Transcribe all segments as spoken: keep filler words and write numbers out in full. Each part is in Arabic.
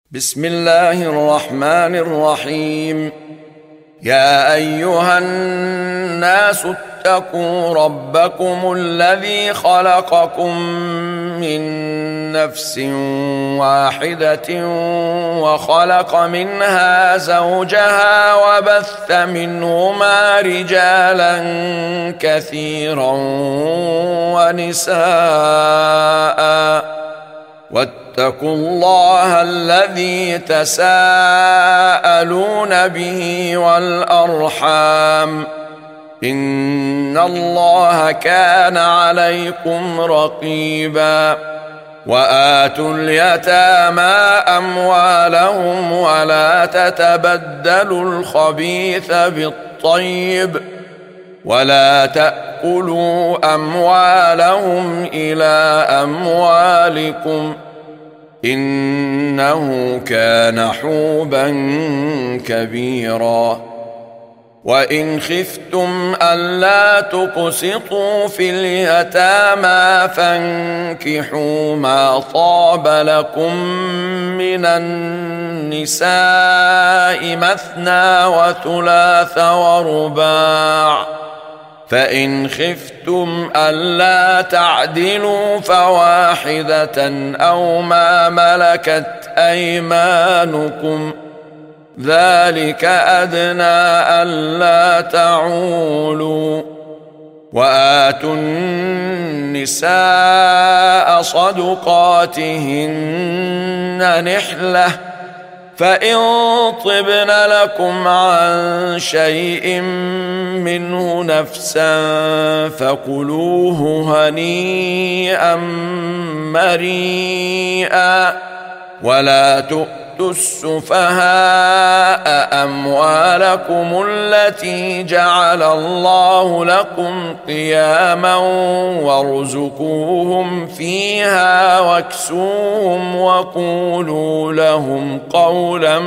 بسم الله الرحمن الرحيم. يا أيها الناس اتقوا ربكم الذي خلقكم من نفس واحدة وخلق منها زوجها وبث منهما رجالا كثيرا ونساء واتقوا الله الذي تساءلون به والأرحام إن الله كان عليكم رقيبا. وآتوا اليتامى أموالهم ولا تتبدلوا الخبيث بالطيب ولا تأكلوا أموالهم إلى أموالكم إنه كان حوبا كبيرا. وإن خفتم ألا تقسطوا في اليتامى فانكحوا ما طاب لكم من النساء مثنى وثلاث ورباع، فإن خفتم ألا تعدلوا فواحدة أو ما ملكت أيمانكم ذلك أدنى ألا تعولوا. وآتوا النساء صدقاتهن نحلة فإن طبن لكم عن شيء منه نفسا فكلوه هنيئا مريئا. ولا تؤتوا السفهاء أموالكم التي جعل الله لكم قياما وارزقوهم فيها واكسوهم وقولوا لهم قولا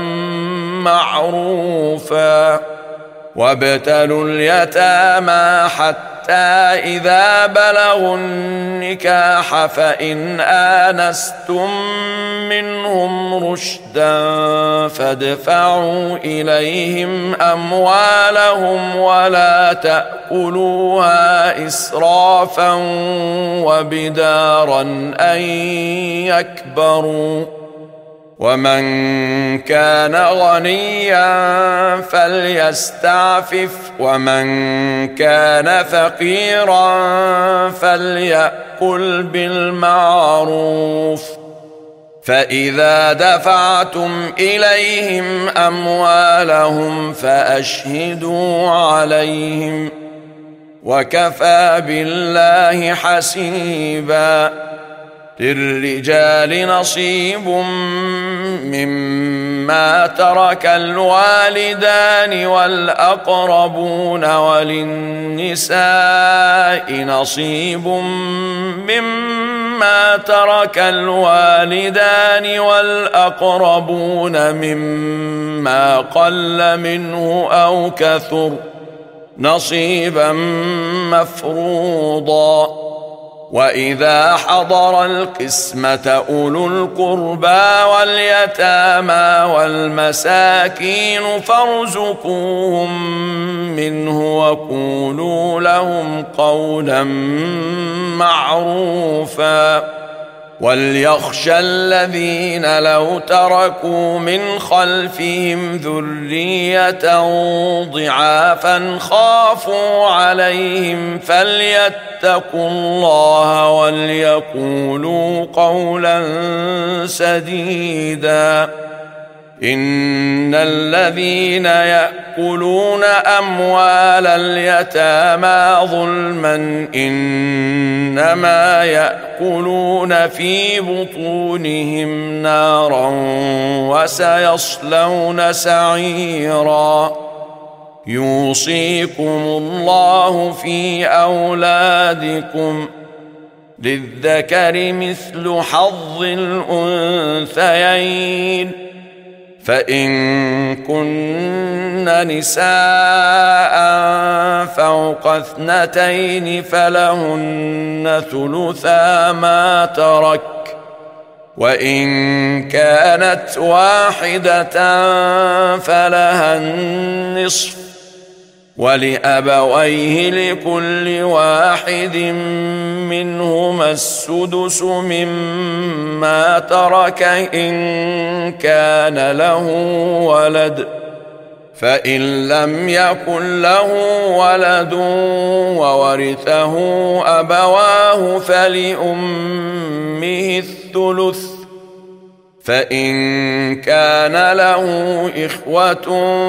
معروفا. وابتلوا اليتامى حتى إذا بلغوا النكاح فإن آنستم منهم رشدا فادفعوا إليهم أموالهم ولا تأكلوها إسرافا وبدارا أن يكبروا. ومن كان غنيا فليستعفف ومن كان فقيرا فليأكل بالمعروف. فإذا دفعتم إليهم أموالهم فأشهدوا عليهم وكفى بالله حسيبا. للرجال نصيب مما ترك الوالدان والأقربون وللنساء نصيب مما ترك الوالدان والأقربون مما قل منه أو كثر نصيبا مفروضا. وإذا حضر القسمة أولو القربى واليتامى والمساكين فارزقوهم منه وقولوا لهم قولا معروفا. وليخشى الذين لو تركوا من خلفهم ذرية ضعافا خافوا عليهم فليتقوا الله وليقولوا قولا سديدا. إن الذين يأكلون أموال اليتامى ظلما إنما يأكلون في بطونهم نارا وسيصلون سعيرا. يوصيكم الله في أولادكم للذكر مثل حظ الأنثيين فإن كن نساء فوق اثنتين فلهن ثلثا ما ترك وإن كانت واحدة فلها النصف ولأبويه لكل واحد منهما السدس مما ترك إن كان له ولد، فإن لم يكن له ولد وورثه أبواه فلأمه الثلث، فإن كان له إخوة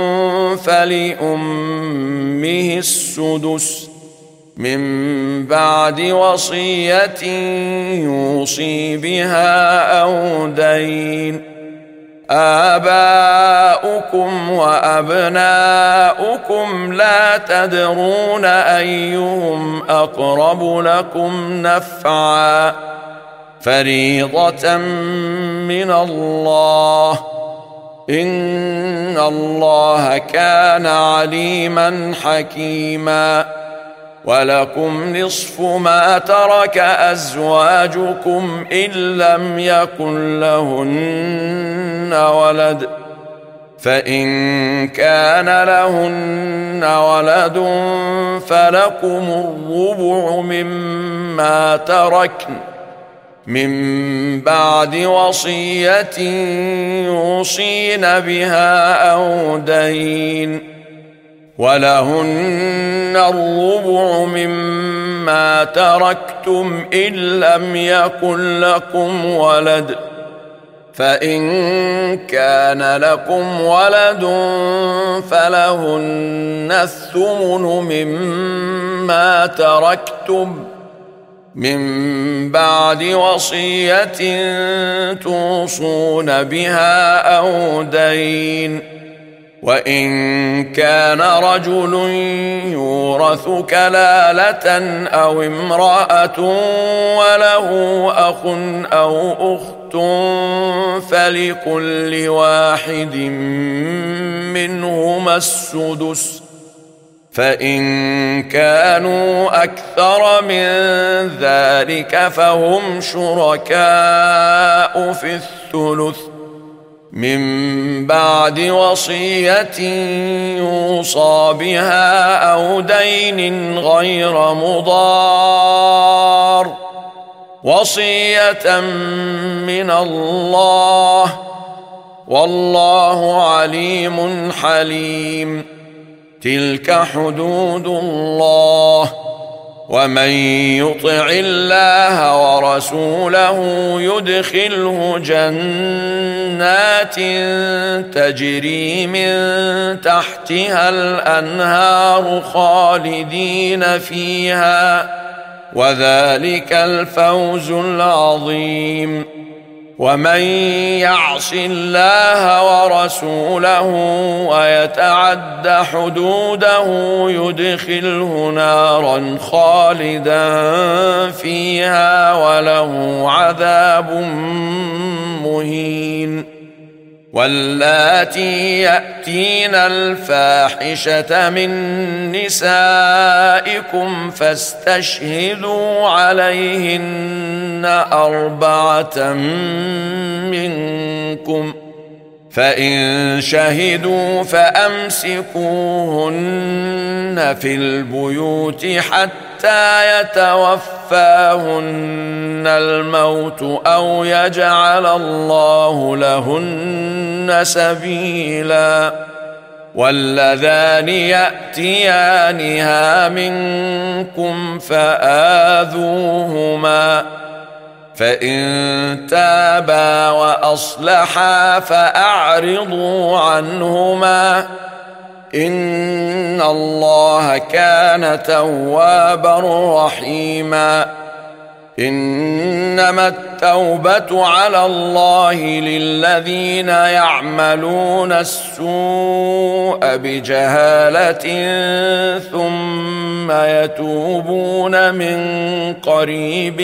فلأمه السدس من بعد وصية يوصي بها أو دين. آباؤكم وأبناؤكم لا تدرون أيهم أقرب لكم نفعا، فريضة من الله، إن الله كان عليما حكيما. ولكم نصف ما ترك أزواجكم إن لم يكن لهن ولد، فإن كان لهن ولد فلكم الربع مما تركن من بعد وصية يوصين بها أو دين. ولهن الربع مما تركتم إن لم يكن لكم ولد، فإن كان لكم ولد فلهن الثمن مما تركتم من بعد وصية توصون بها أو دين. وإن كان رجل يورث كلالة أو امرأة وله أخ أو أخت فلكل واحد منهما السدس، فإن كانوا أكثر من ذلك فهم شركاء في الثلث من بعد وصية يوصى بها أو دين غير مضار، وصية من الله، والله عليم حليم. تلك حدود الله، ومن يطع الله ورسوله يدخله جنات تجري من تحتها الأنهار خالدين فيها، وذلك الفوز العظيم. ومن يعص الله ورسوله ويتعد حدوده يدخله نارا خالدا فيها وله عذاب مهين. واللاتي يأتين الفاحشة من نسائكم فاستشهدوا عليهن أربعة منكم، فإن شهدوا فأمسكوهن في البيوت حتى يتوفاهن الموت أو يجعل الله لهن سبيلا. واللذان يأتيانها منكم فآذوهما، فإن تابا وأصلحا فأعرضوا عنهما، إن الله كان توابا رحيما. إنما التوبة على الله للذين يعملون السوء بجهالة ثم يتوبون من قريب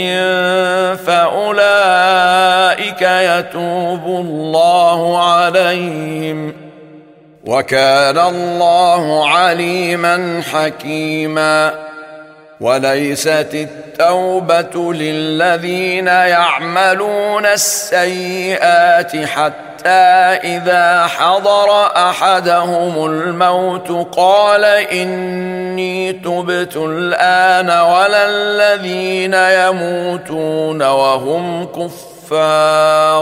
فأولئك يتوب الله عليهم، وكان الله عليما حكيما. وليست التوبة للذين يعملون السيئات حتى إذا حضر أحدهم الموت قال إني تبت الآن ولا الذين يموتون وهم كفار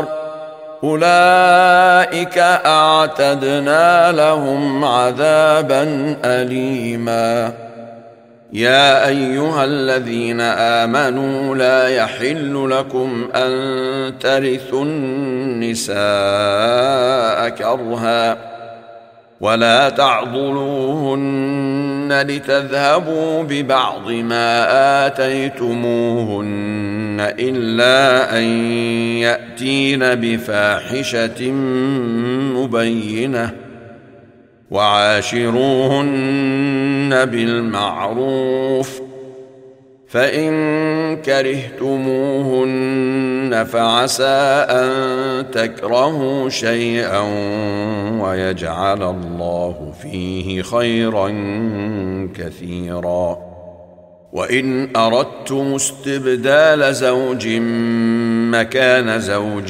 أولئك أعتدنا لهم عذابا أليما. يا أيها الذين آمنوا لا يحل لكم أن ترثوا النساء كرها ولا تعضلوهن لتذهبوا ببعض ما آتيتموهن إلا أن يأتين بفاحشة مبينة وعاشروهن بالمعروف فإن كرهتموهن فعسى أن تكرهوا شيئا ويجعل الله فيه خيرا كثيرا. وإن أردتم استبدال زوج مكان زوج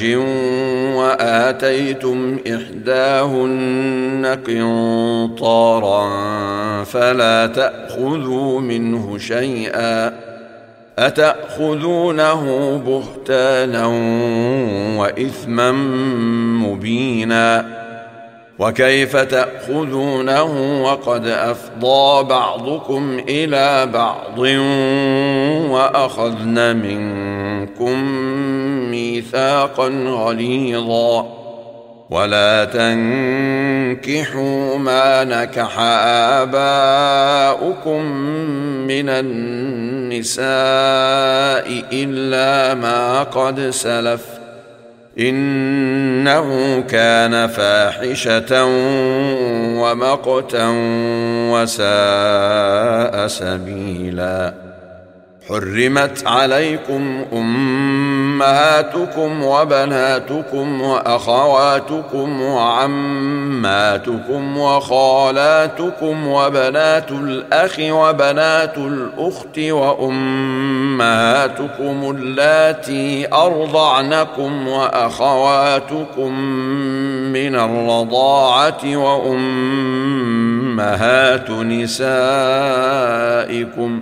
وآتيتم إحداهن قنطارا فلا تأخذوا منه شيئا أتأخذونه بهتانا وإثما مبينا وكيف تأخذونه وقد أفضى بعضكم إلى بعض وأخذن منكم ميثاقا غليظا ولا تنكحوا ما نكح آباؤكم من النساء إلا ما قد سلف إنه كان فاحشة ومقتا وساء سبيلا. حرمت عليكم أمهاتكم وبناتكم وأخواتكم وعماتكم وخالاتكم وبنات الأخ وبنات الأخت وأمهاتكم اللاتي أرضعنكم وأخواتكم من الرضاعة وأمهات نسائكم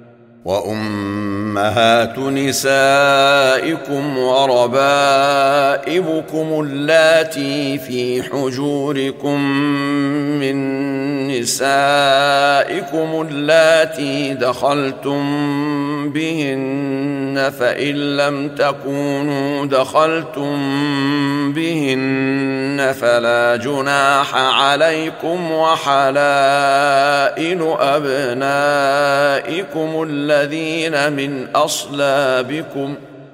وأمهات نسائكم وربائبكم اللاتي في حجوركم من نسائكم اللاتي دخلتم بهن فإن لم تكونوا دخلتم بهن فلا جناح عليكم وحلائل أبنائكم الذين من أصلابكم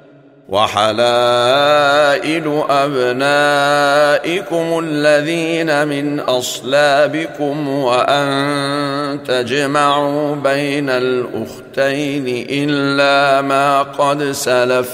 وحلائل أبنائكم الذين من أصلابكم وأن تجمعوا بين الأختين إلا ما قد سلف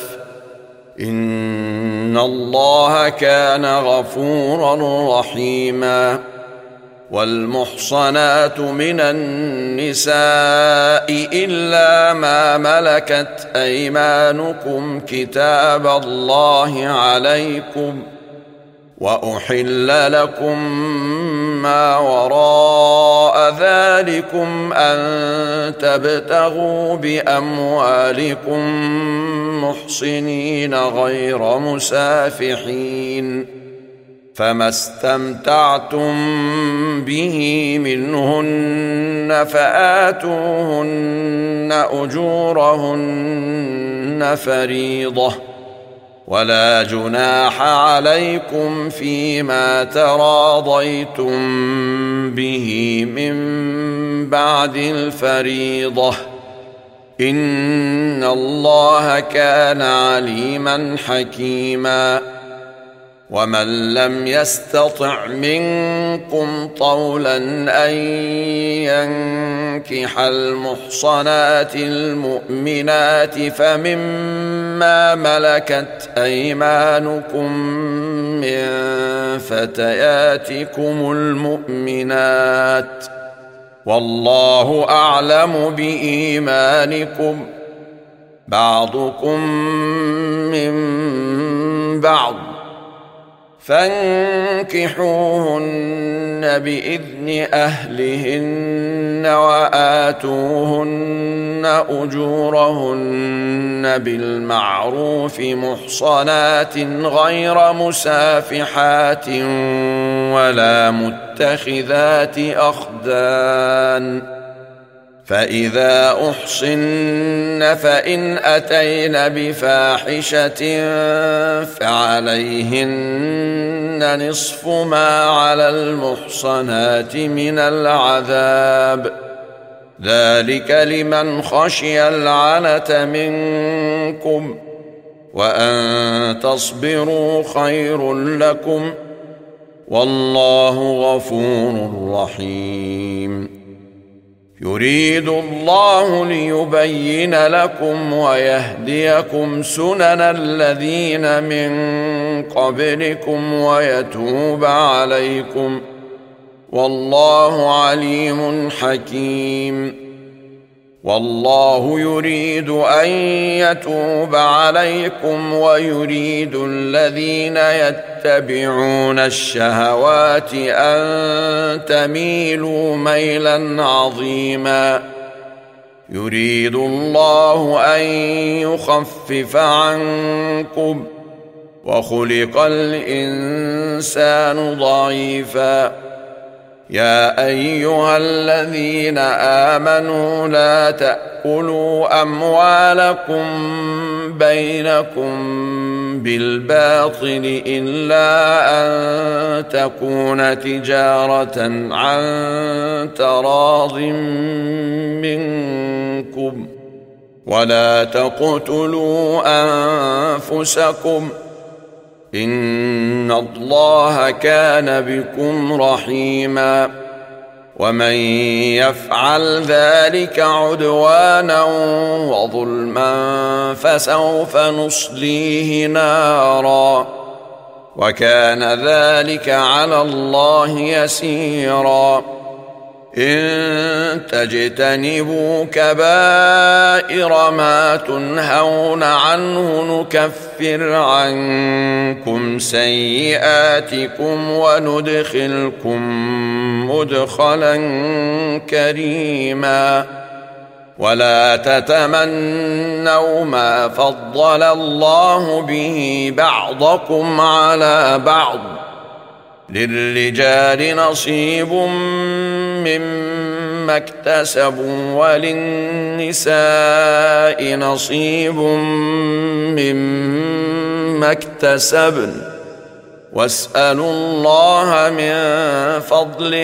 إن الله كان غفورا رحيما. والمحصنات من النساء إلا ما ملكت أيمانكم كتاب الله عليكم وأحل لكم ما وراء ذلكم أن تبتغوا بأموالكم محصنين غير مسافحين فما استمتعتم به منهن فآتوهن أجورهن فريضة ولا جناح عليكم فيما تراضيتم به من بعد الفريضة إن الله كان عليما حكيما. ومن لم يستطع منكم طولا أن ينكح المحصنات المؤمنات فمما ملكت أيمانكم من فتياتكم المؤمنات والله أعلم بإيمانكم بعضكم من بعض فانكحوهن بإذن أهلهن وآتوهن أجورهن بالمعروف محصنات غير مسافحات ولا متخذات أخدان فإذا أحصن فإن أتين بفاحشة فعليهن نصف ما على المحصنات من العذاب ذلك لمن خشي العنة منكم وأن تصبروا خير لكم والله غفور رحيم يريد الله ليبين لكم ويهديكم سنن الذين من قبلكم ويتوب عليكم والله عليم حكيم والله يريد أن يتوب عليكم ويريد الذين يتبعون الشهوات أن تميلوا ميلا عظيما يريد الله أن يخفف عنكم وخلق الإنسان ضعيفا يا أيها الذين آمنوا لا تأكلوا أموالكم بينكم بالباطل إلا أن تكون تجارة عن تراض منكم ولا تقتلوا أنفسكم إن الله كان بكم رحيما ومن يفعل ذلك عدوانا وظلما فسوف نصليه نارا وكان ذلك على الله يسيرا إن تجتنبوا كبائر ما تنهون عنه نكفر عنكم سيئاتكم وندخلكم مدخلا كريما ولا تتمنوا ما فضل الله به بعضكم على بعض للرجال نصيب مما اكتسبوا وللنساء نصيب مما اكتسبن واسألوا الله من فضله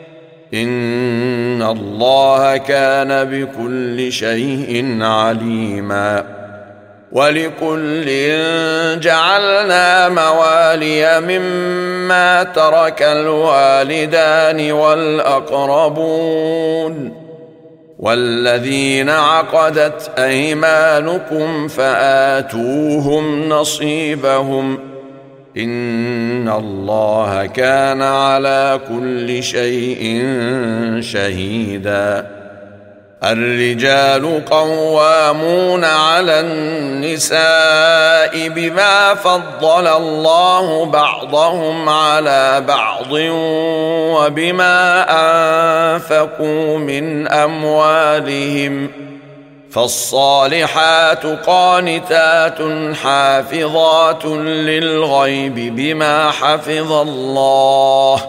إن الله كان بكل شيء عليما ولكل جعلنا موالي مما ترك الوالدان والأقربون والذين عقدت أيمانكم فآتوهم نصيبهم إن الله كان على كل شيء شهيدا الرجال قوامون على النساء بما فضل الله بعضهم على بعض وبما أنفقوا من أموالهم فالصالحات قانتات حافظات للغيب بما حفظ الله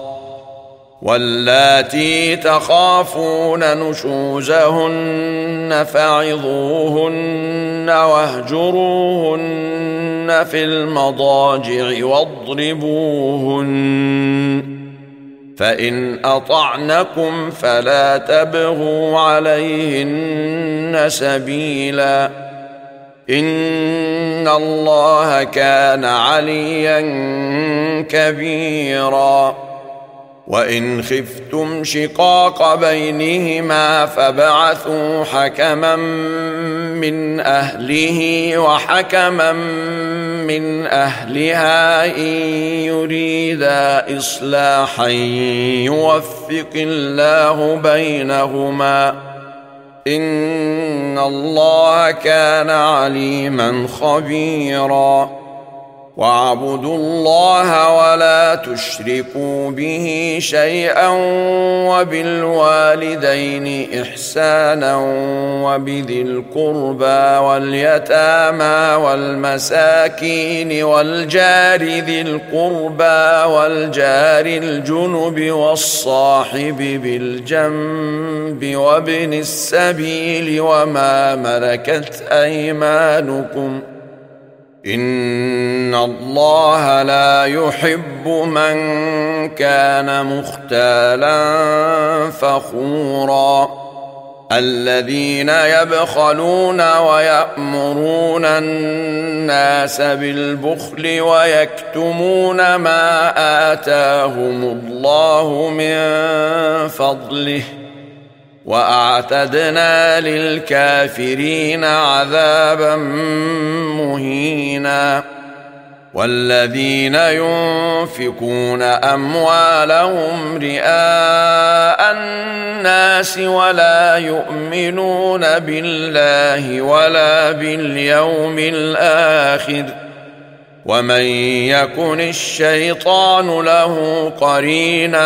واللاتي تخافون نشوزهن فعظوهن واهجروهن في المضاجع واضربوهن فإن أطعنكم فلا تبغوا عليهن سبيلا إن الله كان عليا كبيرا وإن خفتم شقاق بينهما فابعثوا حكما من أهله وحكما من أهلها إن يريدا إصلاحا يوفق الله بينهما إن الله كان عليما خبيرا واعبدوا الله ولا تشركوا به شيئا وبالوالدين إحسانا وبذي القربى واليتامى والمساكين والجار ذي القربى والجار الجنب والصاحب بالجنب وابن السبيل وما ملكت أيمانكم إن الله لا يحب من كان مختالا فخورا الذين يبخلون ويأمرون الناس بالبخل ويكتمون ما آتاهم الله من فضله وأعتدنا للكافرين عذابا مهينا والذين ينفقون أموالهم رئاء الناس ولا يؤمنون بالله ولا باليوم الآخر ومن يكن الشيطان له قرينا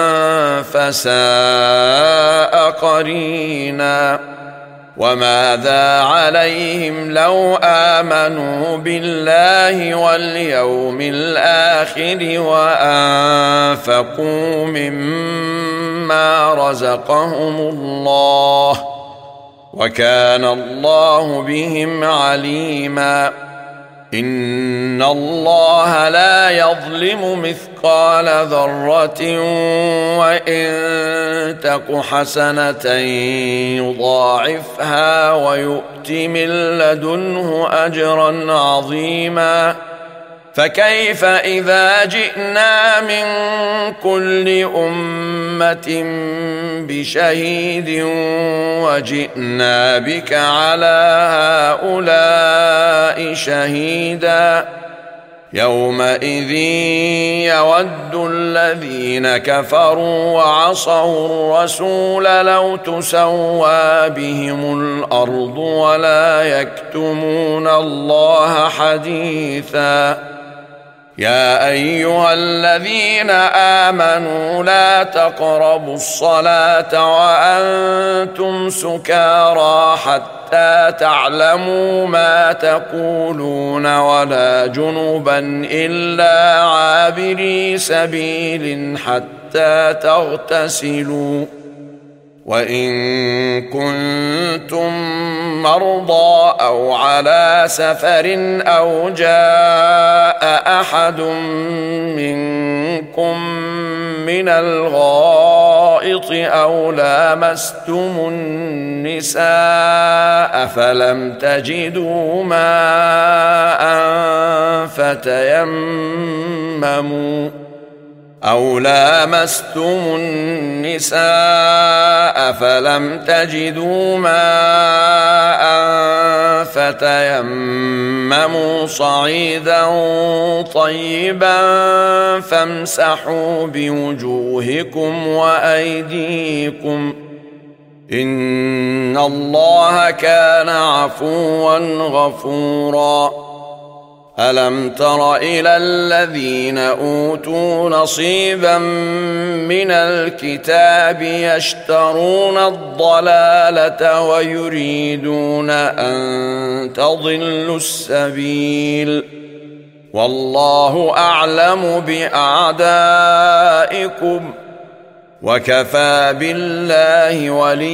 فساء قرينا وماذا عليهم لو آمنوا بالله واليوم الآخر وأنفقوا مما رزقهم الله وكان الله بهم عليما إن الله لا يظلم مثقال ذرة وإن تك حسنة يضاعفها ويؤت من لدنه أجرا عظيما فكيف إذا جئنا من كل أمة بشهيد وجئنا بك على هؤلاء شهيدا يومئذ يود الذين كفروا وعصوا الرسول لو تسوى بهم الأرض ولا يكتمون الله حديثا يا أيها الذين آمنوا لا تقربوا الصلاة وأنتم سكارى حتى تعلموا ما تقولون ولا جنبا إلا عابري سبيل حتى تغتسلوا وإن كنتم مرضى أو على سفر أو جاء أحد منكم من الغائط أو لامستم النساء فلم تجدوا ماء فتيمموا أو لامستم النساء فلم تجدوا ماء فتيمموا صعيدا طيبا فامسحوا بوجوهكم وأيديكم إن الله كان عفوا غفورا ألم تر إلى الذين أوتوا نصيبا من الكتاب يشترون الضلالة ويريدون أن تضلوا السبيل والله أعلم بأعدائكم وكفى بالله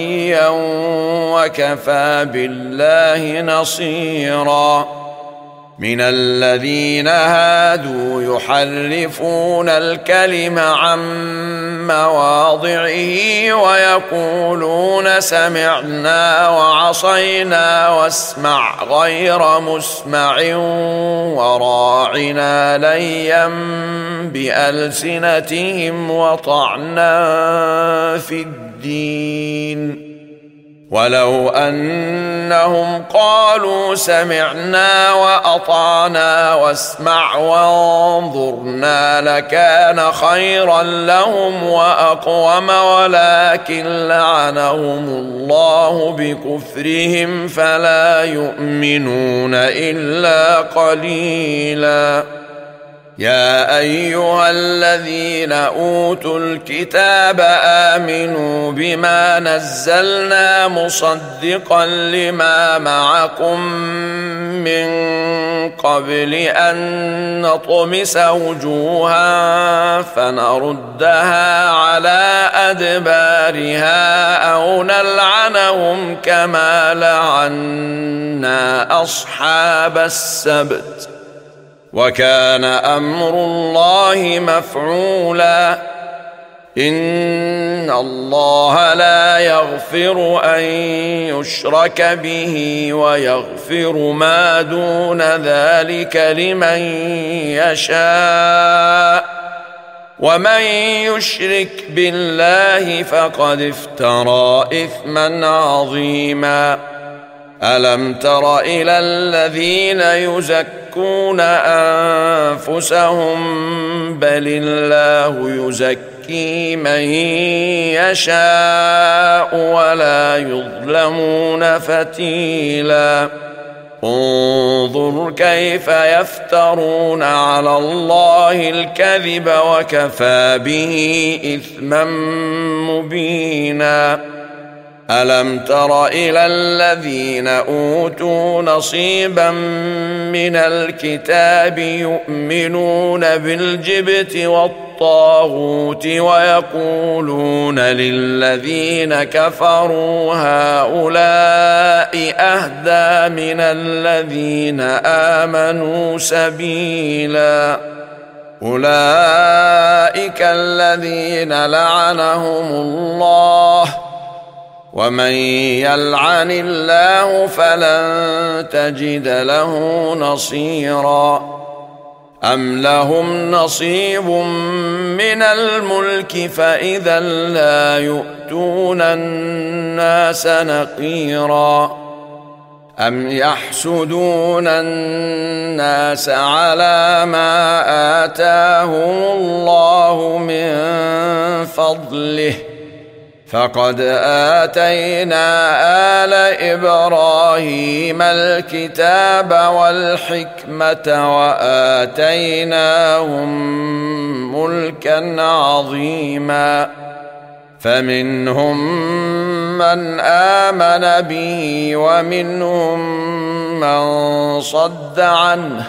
وليا وكفى بالله نصيرا من الذين هادوا يحرفون الكلم عن مواضعه ويقولون سمعنا وعصينا واسمع غير مسمع وراعنا ليا بألسنتهم وطعنا في الدين ولو أنهم قالوا سمعنا وأطعنا واسمع وانظرنا لكان خيرا لهم وأقوم ولكن لعنهم الله بكفرهم فلا يؤمنون إلا قليلا. يا أيها الذين أوتوا الكتاب آمنوا بما نزلنا مصدقا لما معكم من قبل أن نطمس وجوها فنردها على أدبارها أو نلعنهم كما لعنا أصحاب السبت وكان أمر الله مفعولا. إن الله لا يغفر أن يشرك به ويغفر ما دون ذلك لمن يشاء ومن يشرك بالله فقد افترى إثما عظيما. ألم تر إلى الذين يزكون أنفسهم بل الله يزكي من يشاء ولا يظلمون فتيلا. انظر كيف يفترون على الله الكذب وكفى به إثما مبينا. ألم تر إلى الذين أوتوا نصيبا من الكتاب يؤمنون بالجبت والطاغوت ويقولون للذين كفروا هؤلاء أهدى من الذين آمنوا سبيلا. أولئك الذين لعنهم الله ومن يلعن الله فلن تجد له نصيرا. أم لهم نصيب من الملك فإذا لا يؤتون الناس نقيرا. أم يحسدون الناس على ما آتاهم الله من فضله فقد آتينا آل إبراهيم الكتاب والحكمة وآتيناهم ملكا عظيما. فمنهم من آمن به ومنهم من صد عنه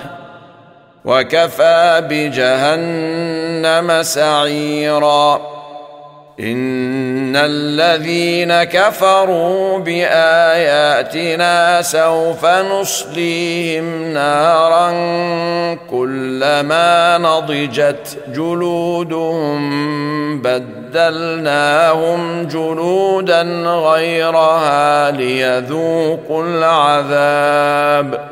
وكفى بجهنم سعيرا. إن الذين كفروا بآياتنا سوف نصليهم نارا كلما نضجت جلودهم بدلناهم جلودا غيرها ليذوقوا العذاب.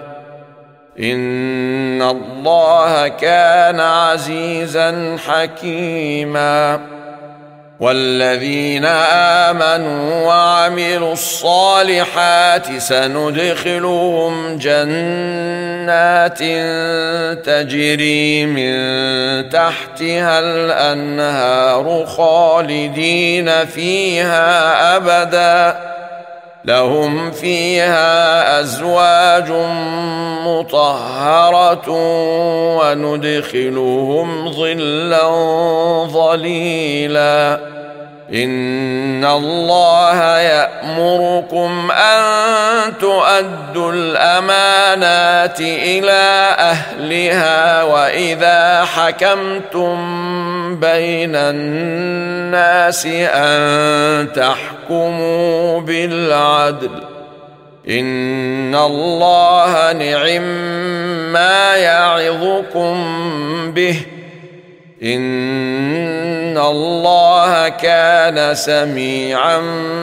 إن الله كان عزيزا حكيما. والذين آمنوا وعملوا الصالحات سندخلهم جنات تجري من تحتها الأنهار خالدين فيها أبدا لهم فيها أزواج مطهرة وندخلهم ظلا ظليلا. إن الله يأمركم أن تؤدوا الأمانات إلى أهلها وإذا حكمتم بين الناس أن تحكموا بالعدل. إن الله نعم ما يعظكم به إن الله كان سميعا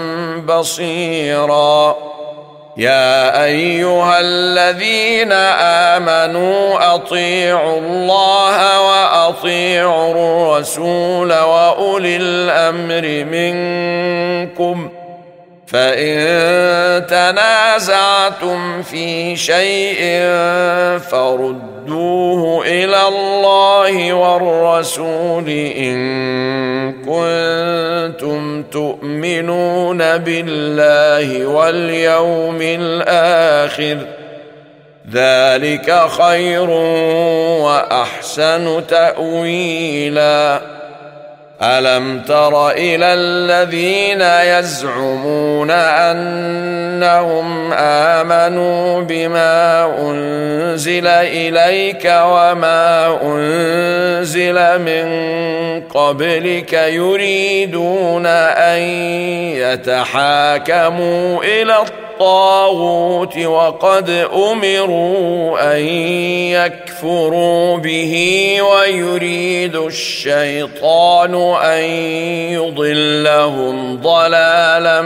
بصيرا. يا أيها الذين آمنوا أطيعوا الله وأطيعوا الرسول وأولي الأمر منكم، فإن تنازعتم في شيء فردوه إلى الله والرسول إن كنتم تؤمنون بالله واليوم الآخر، ذلك خير وأحسن تأويلا. ألم تر إلى الذين يزعمون أنهم آمنوا بما أنزل إليك وما أنزل من قبلك يريدون أن يتحاكموا إلى الطاغوت وقد أمروا أن يكفروا به ويريد الشيطان أن يضلهم ضلالا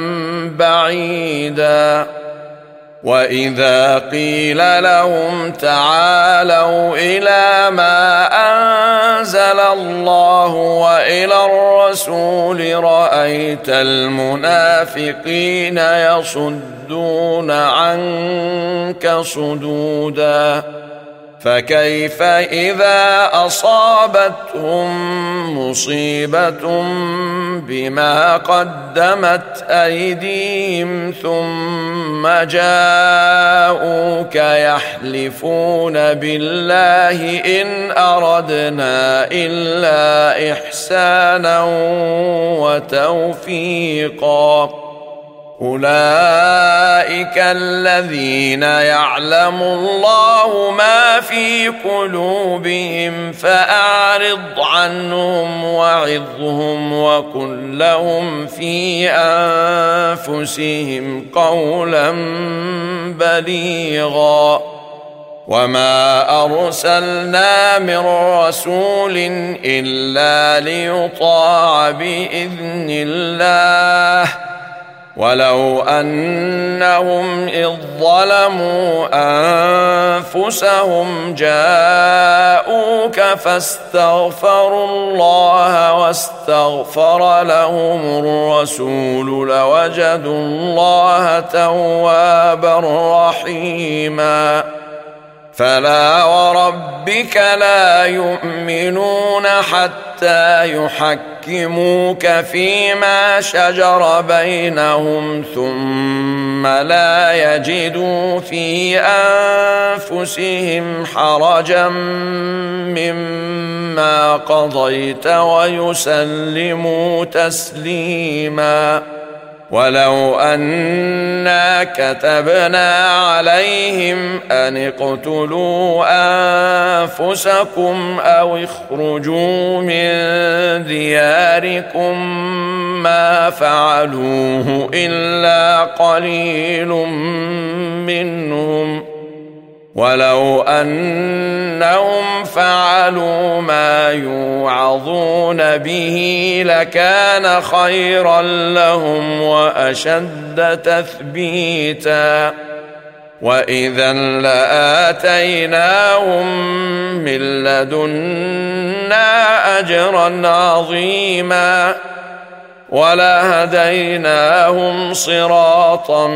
بعيدا. وإذا قيل لهم تعالوا إلى ما أنزل الله وإلى الرسول رأيت المنافقين يصدون عنك صدودا. فكيف إذا أصابتهم مصيبة بما قدمت أيديهم ثم جاءوك يحلفون بالله إن أردنا إلا إحسانا وتوفيقا. أولئك الذين يعلم الله ما في قلوبهم فأعرض عنهم وعظهم وقل لهم في أنفسهم قولا بليغا. وما أرسلنا من رسول إلا ليطاع بإذن الله ولو أنهم إذ ظلموا أنفسهم جاءوك فاستغفروا الله واستغفر لهم الرسول لوجدوا الله توابا رحيما. فلا وربك لا يؤمنون حتى يحكموك فيما شجر بينهم ثم لا يجدوا في أنفسهم حرجا مما قضيت ويسلموا تسليما. ولو أنا كتبنا عليهم أن اقتلوا أنفسكم أو اخرجوا من دياركم ما فعلوه إلا قليل منهم ولو أنهم فعلوا ما يوعظون به لكان خيرا لهم وأشد تثبيتا. وإذا لآتيناهم من لدنا أجرا عظيما ولهديناهم صراطا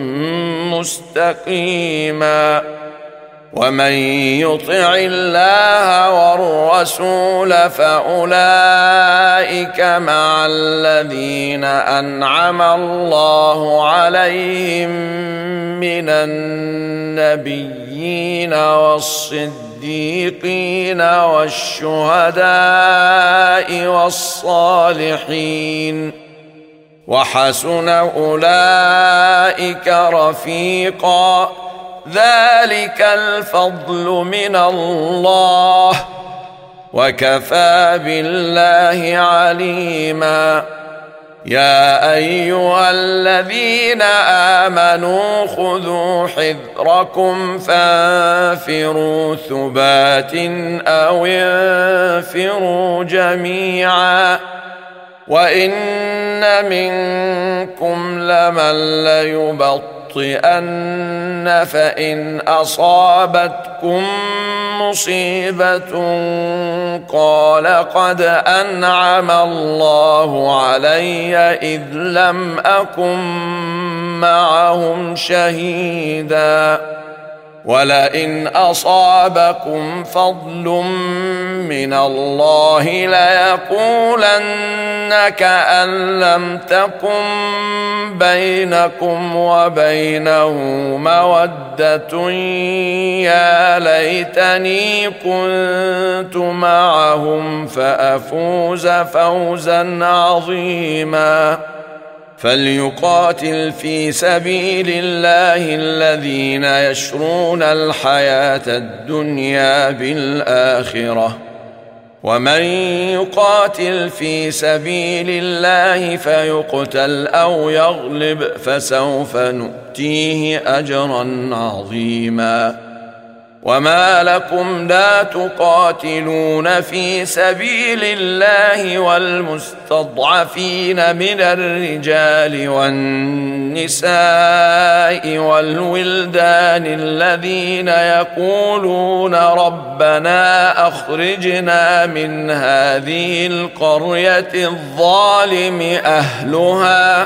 مستقيما. ومن يطع الله والرسول فأولئك مع الذين أنعم الله عليهم من النبيين والصديقين والشهداء والصالحين وحسن أولئك رفيقا. ذلك الفضل من الله وكفى بالله عليما. يا أيها الذين آمنوا خذوا حذركم فانفروا ثبات أو انفروا جميعا وإن منكم لمن ليبطئن فإن أصابتكم مصيبة قال قد أنعم الله علي إذ لم أكن معهم شهيدا ولئن أصابكم فضل من الله ليقولن كأن لم تكن بينكم وبينه مودة يا ليتني كنت معهم فأفوز فوزا عظيما فليقاتل في سبيل الله الذين يشرون الحياة الدنيا بالآخرة ومن يقاتل في سبيل الله فيقتل أو يغلب فسوف نؤتيه أجرا عظيما وما لكم لا تقاتلون في سبيل الله والمستضعفين من الرجال والنساء والولدان الذين يقولون ربنا أخرجنا من هذه القرية الظالم أهلها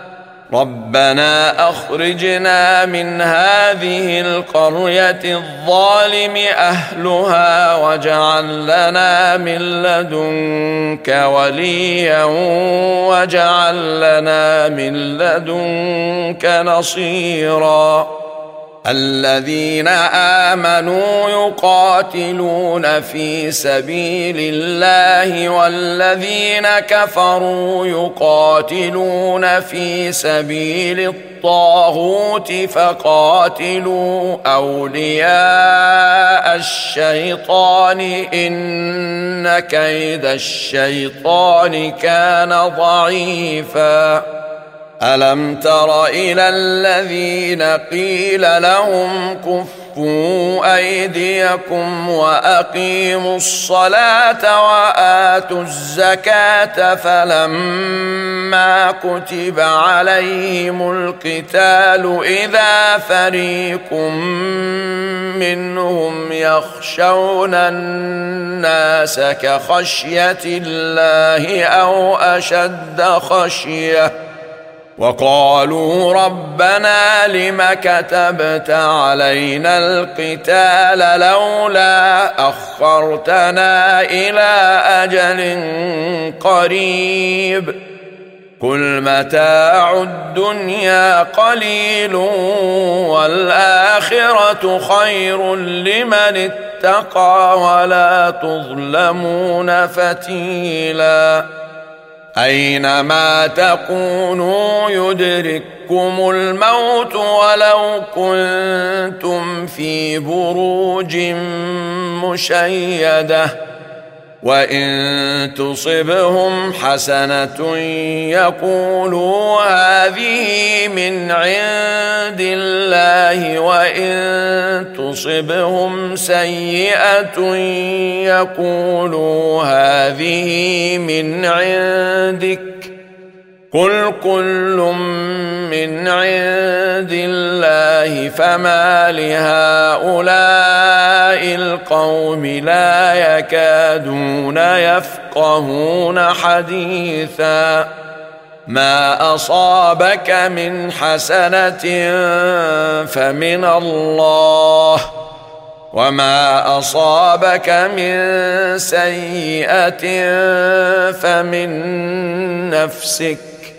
ربنا أخرجنا من هذه القرية الظالم أهلها واجعل لنا من لدنك وليا واجعل لنا من لدنك نصيرا الذين آمنوا يقاتلون في سبيل الله والذين كفروا يقاتلون في سبيل الطاغوت فقاتلوا أولياء الشيطان إن كيد الشيطان كان ضعيفا ألم تر إلى الذين قيل لهم كفوا أيديكم وأقيموا الصلاة وآتوا الزكاة فلما كتب عليهم القتال إذا فريق منهم يخشون الناس كخشية الله أو أشد خشية وقالوا ربنا لم كتبت علينا القتال لولا أخرتنا إلى أجل قريب قل متاع الدنيا قليل والآخرة خير لمن اتقى ولا تظلمون فتيلا أينما تكونوا يدرككم الموت ولو كنتم في بروج مشيدة وإن تصبهم حسنة يقولوا هذه من عند الله وإن تصبهم سيئة يقولوا هذه من عندك قل كل من عند الله فما لهؤلاء القوم لا يكادون يفقهون حديثا ما أصابك من حسنة فمن الله وما أصابك من سيئة فمن نفسك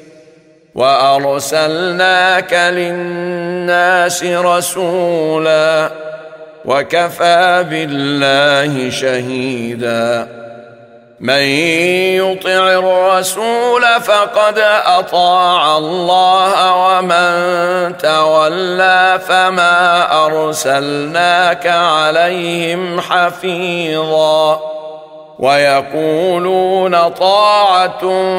وأرسلناك للناس رسولا وكفى بالله شهيدا من يطع الرسول فقد أطاع الله ومن تولى فما أرسلناك عليهم حفيظا ويقولون طاعة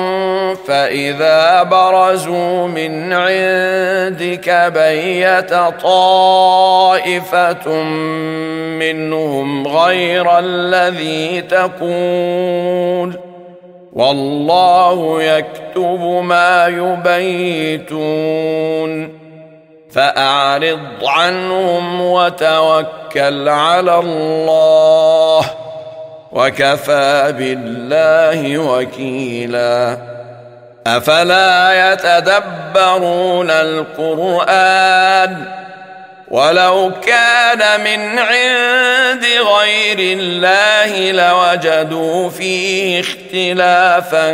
فإذا برزوا من عندك بيت طائفة منهم غير الذي تقول والله يكتب ما يبيتون فأعرض عنهم وتوكل على الله وكفى بالله وكيلا أفلا يتدبرون القرآن ولو كان من عند غير الله لوجدوا فيه اختلافا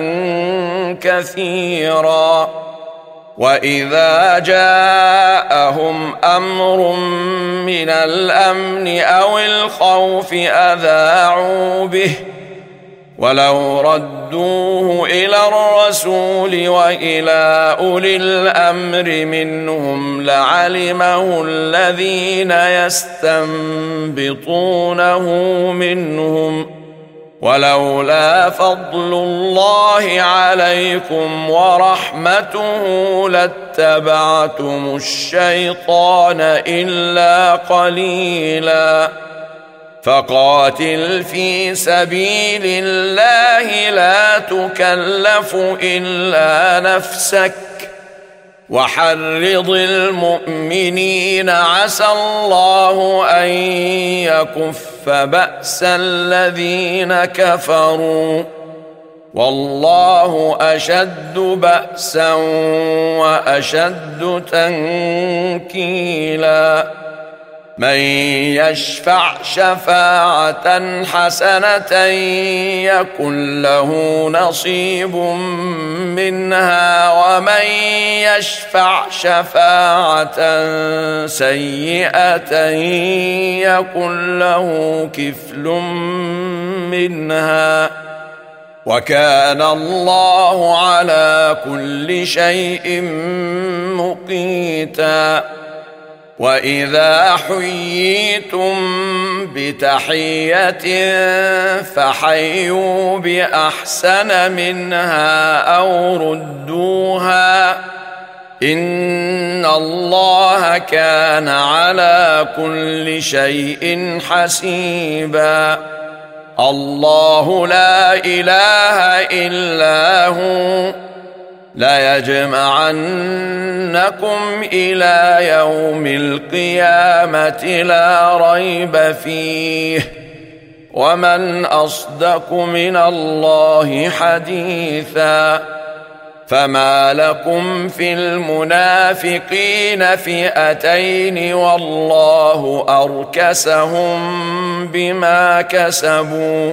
كثيرا وإذا جاءهم أمر من الأمن أو الخوف أذاعوا به ولو ردوه إلى الرسول وإلى أولي الأمر منهم لعلمه الذين يستنبطونه منهم ولولا فضل الله عليكم ورحمته لاتبعتم الشيطان إلا قليلا فقاتل في سبيل الله لا تكلف إلا نفسك وحرض المؤمنين عسى الله أن يكف بأس الذين كفروا والله أشد بأسا وأشد تنكيلا من يشفع شفاعة حسنة يكن له نصيب منها ومن يشفع شفاعة سيئة يكن له كفل منها وكان الله على كل شيء مقيتا وإذا حييتم بتحية فحيوا بأحسن منها أو ردوها إن الله كان على كل شيء حسيبا الله لا إله إلا هو ليجمعنكم إلى يوم القيامة لا ريب فيه ومن أصدق من الله حديثا فما لكم في المنافقين فئتين والله أركسهم بما كسبوا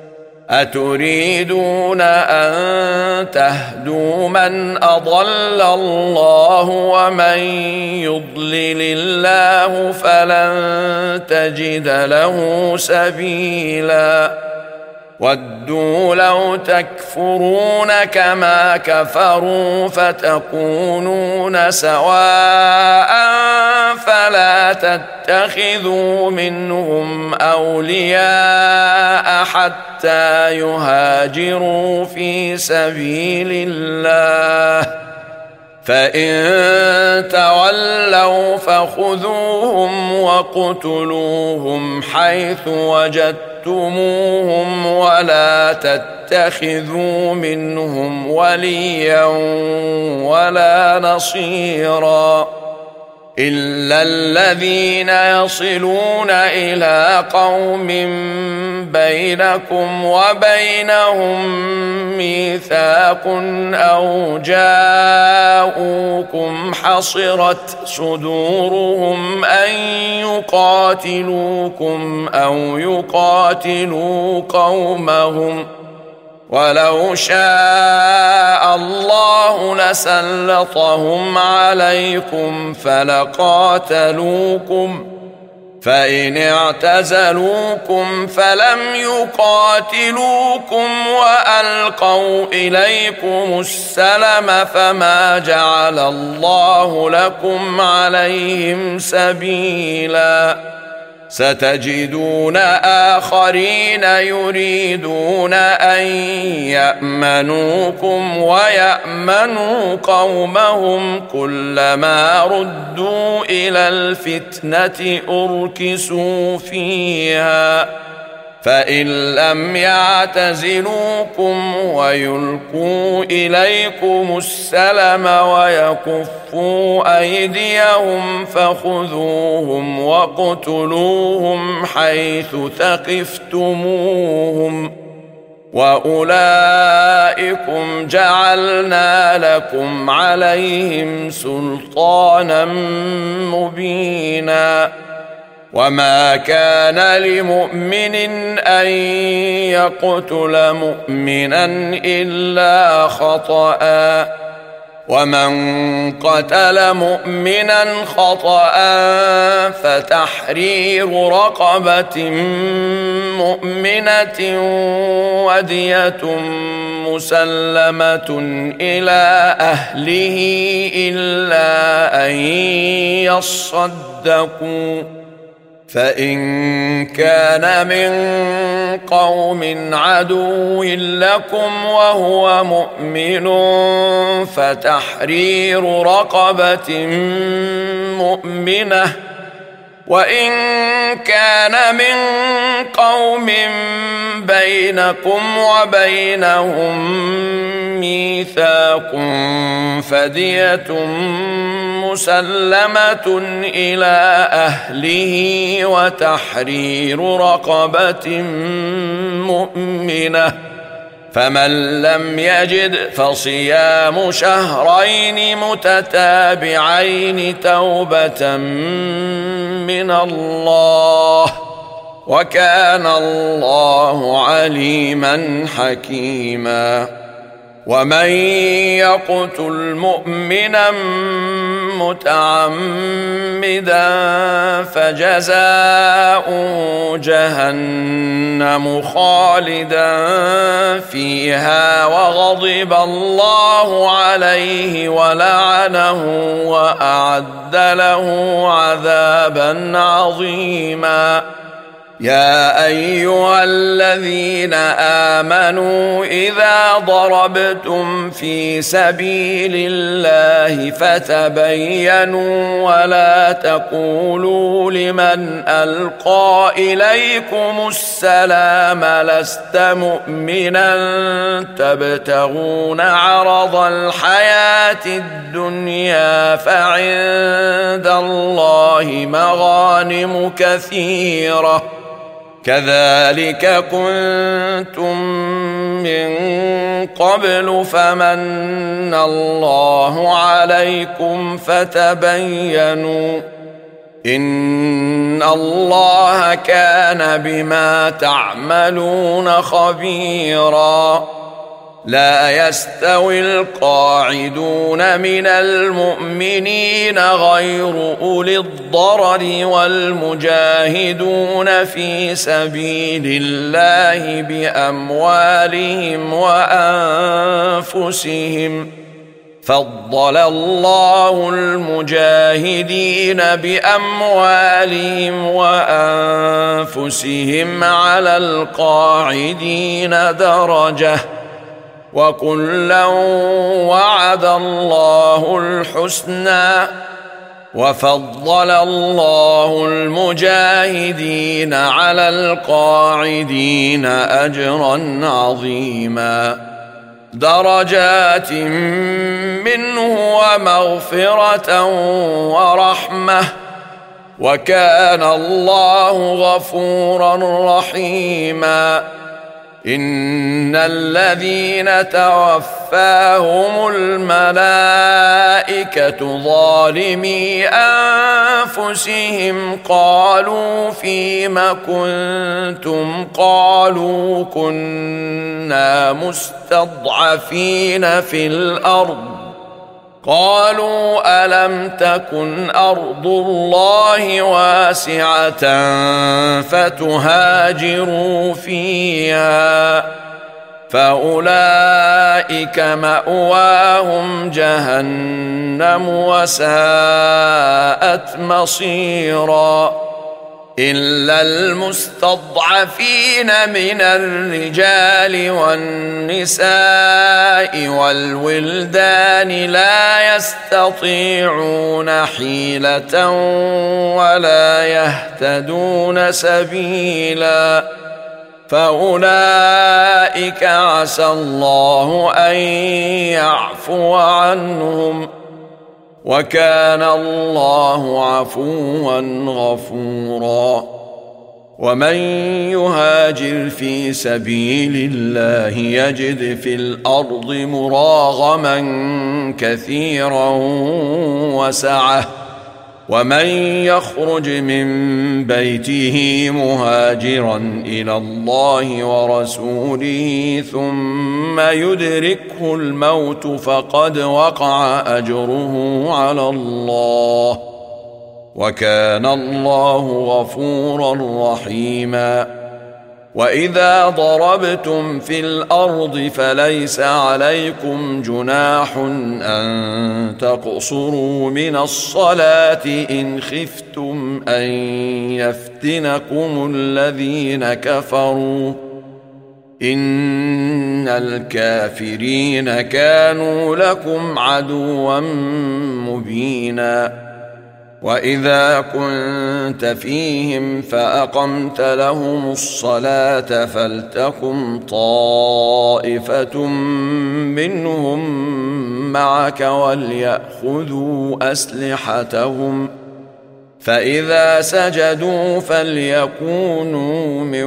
أتريدون أن تهدوا من أضل الله ومن يضلل الله فلن تجد له سبيلا ودوا لو تكفرون كما كفروا فتكونون سواء فلا تتخذوا منهم أولياء حتى يهاجروا في سبيل الله فإن تولوا فخذوهم وقتلوهم حيث وجدتموهم ولا تتخذوا منهم وليا ولا نصيرا إلا الذين يصلون إلى قوم بينكم وبينهم ميثاق أو جاءوكم حصرت صدورهم أن يقاتلوكم أو يقاتلوا قومهم ولو شاء الله لسلطهم عليكم فلقاتلوكم فإن اعتزلوكم فلم يقاتلوكم وألقوا إليكم السلم فما جعل الله لكم عليهم سبيلا ستجدون آخرين يريدون أن يأمنوكم ويأمنوا قومهم كلما ردوا إلى الفتنة أركسوا فيها فإن لم يعتزلوكم ويلقوا إليكم السلم ويكفوا أيديهم فخذوهم واقتلوهم حيث ثقفتموهم وأولئكم جعلنا لكم عليهم سلطانا مبينا وما كان لمؤمن أن يقتل مؤمنا إلا خطأ ومن قتل مؤمنا خطأ فتحرير رقبة مؤمنة ودية مسلمة إلى أهله إلا أن يصدقوا فإن كان من قوم عدو لكم وهو مؤمن فتحرير رقبة مؤمنة وإن كان من قوم بينكم وبينهم ميثاق فدية مسلمة إلى أهله وتحرير رقبة مؤمنة فمن لم يجد فصيام شهرين متتابعين توبة من الله وكان الله عليما حكيما ومن يقتل مؤمنا متعمدا فجزاؤه جهنم خالدا فيها وغضب الله عليه ولعنه وأعد له عذابا عظيما يا أيها الذين آمنوا إذا ضربتم في سبيل الله فتبينوا ولا تقولوا لمن ألقى إليكم السلام لست مؤمنا تبتغون عرض الحياة الدنيا فعند الله مغانم كثيرة كذلك كنتم من قبل فمن الله عليكم فتبينوا إن الله كان بما تعملون خبيرا لا يستوي القاعدون من المؤمنين غير أولي الضرر والمجاهدون في سبيل الله بأموالهم وأنفسهم فضل الله المجاهدين بأموالهم وأنفسهم على القاعدين درجة وكلا وعد الله الحسنى وفضل الله المجاهدين على القاعدين أجرا عظيما درجات منه ومغفرة ورحمة وكان الله غفورا رحيما إن الذين توفاهم الملائكة ظالمي أنفسهم قالوا فيم كنتم قالوا كنا مستضعفين في الأرض قالوا ألم تكن أرض الله واسعة فتهاجروا فيها فأولئك مأواهم جهنم وساءت مصيرا إلا المستضعفين من الرجال والنساء والولدان لا يستطيعون حيلة ولا يهتدون سبيلا فأولئك عسى الله أن يعفو عنهم وكان الله عفوا غفورا. ومن يهاجر في سبيل الله يجد في الأرض مراغما كثيرا وسعة ومن يخرج من بيته مهاجرا إلى الله ورسوله ثم يدركه الموت فقد وقع أجره على الله وكان الله غفورا رحيما. وإذا ضربتم في الأرض فليس عليكم جناح أن تقصروا من الصلاة إن خفتم أن يفتنكم الذين كفروا إن الكافرين كانوا لكم عدوا مبينا. وإذا كنت فيهم فأقمت لهم الصلاة فلتقم طائفة منهم معك وليأخذوا أسلحتهم فإذا سجدوا فليكونوا من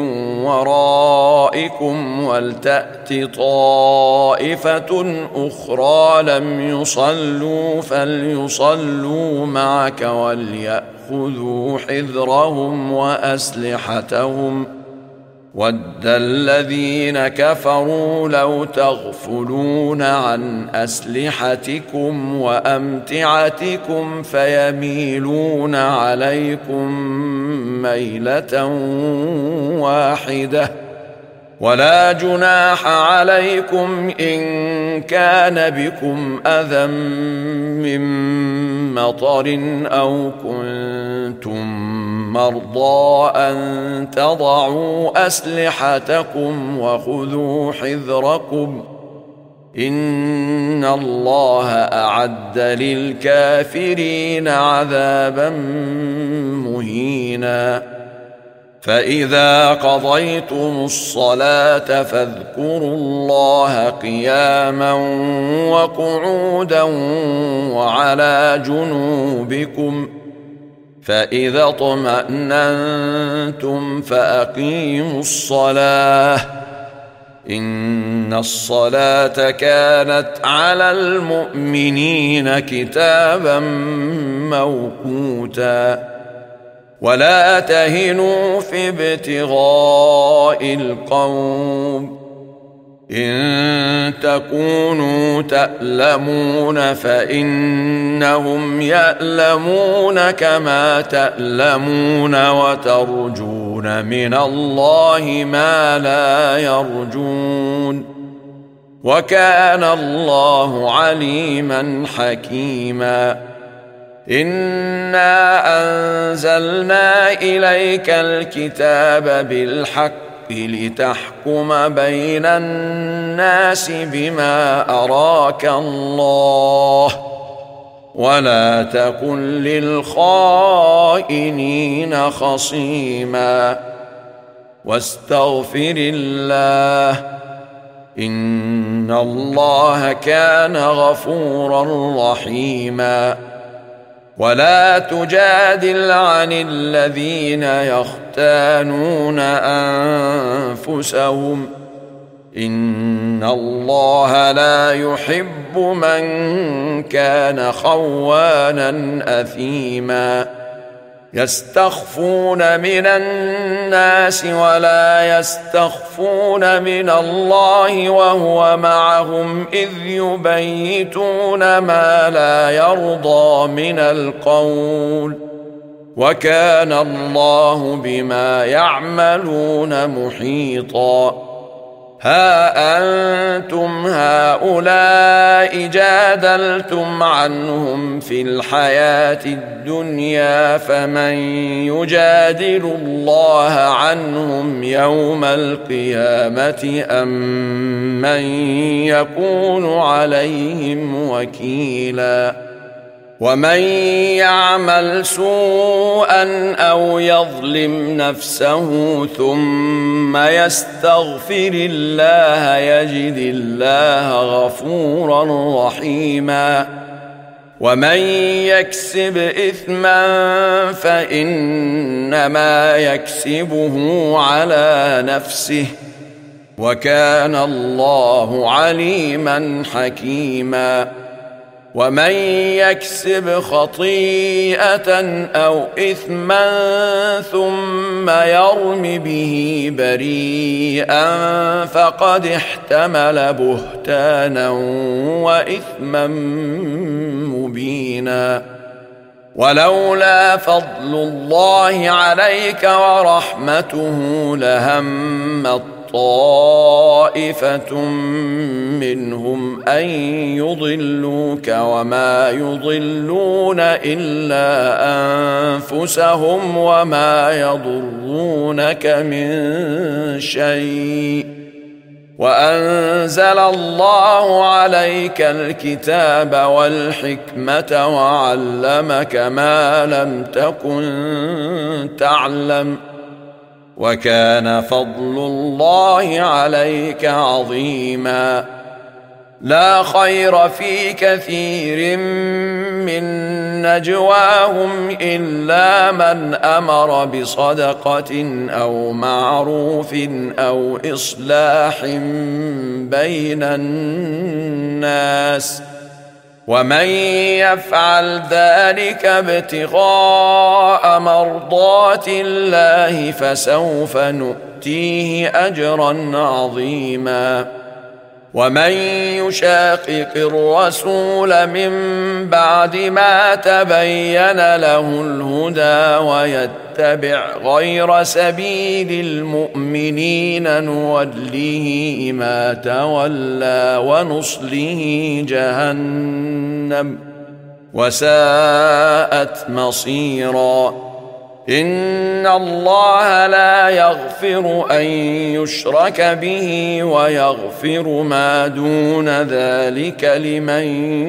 ورائكم ولتأت طائفة أخرى لم يصلوا فليصلوا معك وليأخذوا حذرهم وأسلحتهم ود الذين كفروا لو تغفلون عن أسلحتكم وأمتعتكم فيميلون عليكم ميلة واحدة ولا جناح عليكم إن كان بكم أذى من مطر أو كنتم مرضى أن تضعوا أسلحتكم وخذوا حذركم إن الله أعد للكافرين عذابا مهينا. فإذا قضيتم الصلاة فاذكروا الله قياما وقعودا وعلى جنوبكم فإذا اطمأننتم فأقيموا الصلاة إن الصلاة كانت على المؤمنين كتابا موقوتا. ولا تهنوا في ابتغاء القوم إن تكونوا تألمون فإنهم يألمون كما تألمون وترجون من الله ما لا يرجون وكان الله عليما حكيما. إنا أنزلنا إليك الكتاب بالحق لتحكم بين الناس بما أراك الله ولا تكن للخائنين خصيما واستغفر الله إن الله كان غفورا رحيما. ولا تجادل عن الذين يختانون أنفسهم إن الله لا يحب من كان خوانا أثيما. يستخفون من الناس ولا يستخفون من الله وهو معهم إذ يبيتون ما لا يرضى من القول وكان الله بما يعملون محيطا. ها أنتم هؤلاء جادلتم عنهم في الحياة الدنيا فمن يجادل الله عنهم يوم القيامة أم من يكون عليهم وكيلا ومن يعمل سوءا أو يظلم نفسه ثم يستغفر الله يجد الله غفورا رحيما ومن يكسب إثما فإنما يكسبه على نفسه وكان الله عليما حكيما ومن يكسب خطيئة أو إثما ثم يرم به بريئا فقد احتمل بهتانا وإثما مبينا ولولا فضل الله عليك ورحمته لهمت طائفة منهم أن يضلوك وما يضلون إلا أنفسهم وما يضرونك من شيء وأنزل الله عليك الكتاب والحكمة وعلمك ما لم تكن تعلم وكان فضل الله عليك عظيما لا خير في كثير من نجواهم إلا من أمر بصدقة أو معروف أو إصلاح بين الناس ومن يفعل ذلك ابتغاء مرضات الله فسوف نؤتيه أجرا عظيما ومن يشاقق الرسول من بعد ما تبين له الهدى ويتبع غير سبيل المؤمنين نوله ما تولى ونصله جهنم وساءت مصيرا إن الله لا يغفر أن يشرك به ويغفر ما دون ذلك لمن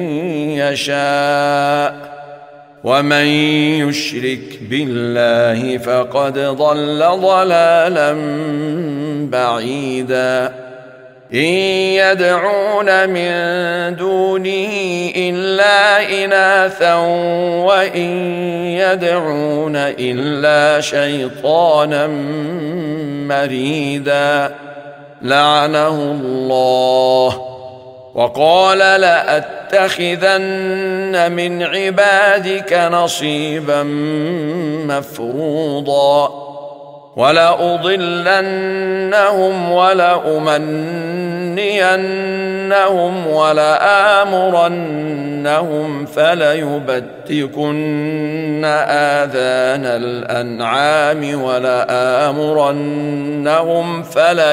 يشاء ومن يشرك بالله فقد ضل ضلالا بعيدا إن يدعون من دونه إلا إناثا وإن يدعون إلا شيطانا مريدا لعنه الله وقال لأتخذن من عبادك نصيبا مفروضا ولأضلنهم ولأمنينهم ولآمرنهم فليبتكن آذان الأنعام ولآمرنهم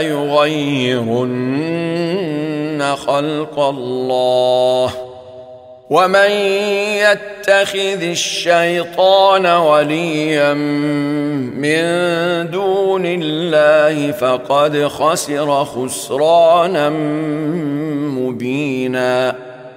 فليغيرن خلق الله ومن يتخذ الشيطان وليا من دون الله فقد خسر خسرانا مبينا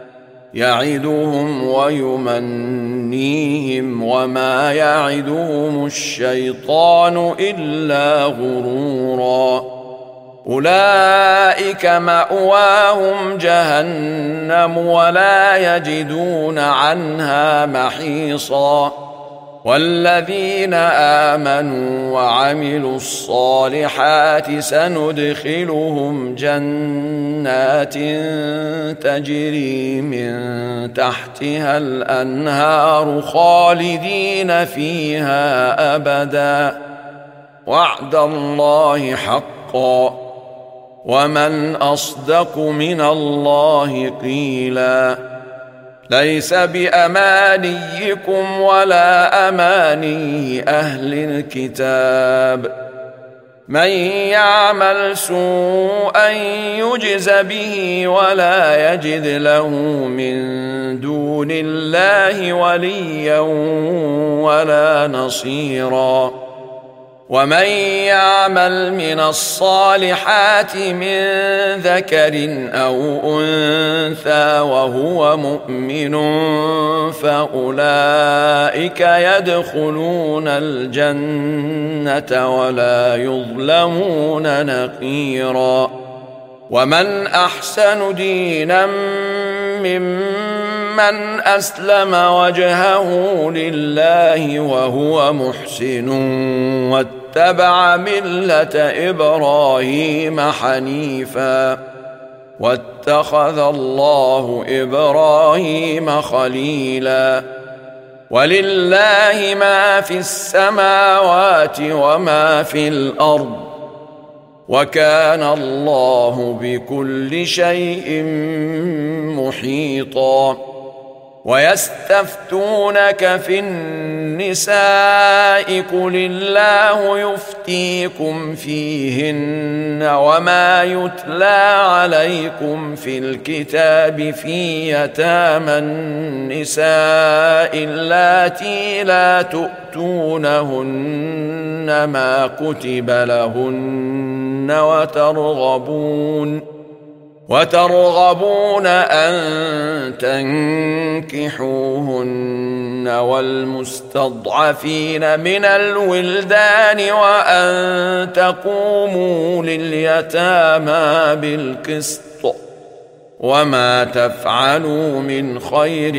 يعدهم ويمنيهم وما يعدهم الشيطان إلا غرورا أولئك مأواهم جهنم ولا يجدون عنها محيصا والذين آمنوا وعملوا الصالحات سندخلهم جنات تجري من تحتها الأنهار خالدين فيها أبدا وعد الله حقا ومن أصدق من الله قيلا ليس بأمانيكم ولا أماني أهل الكتاب من يعمل سوءا يجز به ولا يجد له من دون الله وليا ولا نصيرا ومن يعمل من الصالحات من ذكر أو أنثى وهو مؤمن فأولئك يدخلون الجنة ولا يظلمون نقيرا ومن أحسن دينا ممن أسلم وجهه لله وهو محسن واتبع ملة إبراهيم حنيفا واتخذ الله إبراهيم خليلا ولله ما في السماوات وما في الأرض وكان الله بكل شيء محيطا ويستفتونك في النساء قل الله يفتيكم فيهن وما يتلى عليكم في الكتاب في يتامى النساء اللاتي لا تؤتونهن ما كتب لهن وترغبون وترغبون أن تنكحوهن والمستضعفين من الولدان وأن تقوموا لليتامى بالقسط وما تفعلوا من خير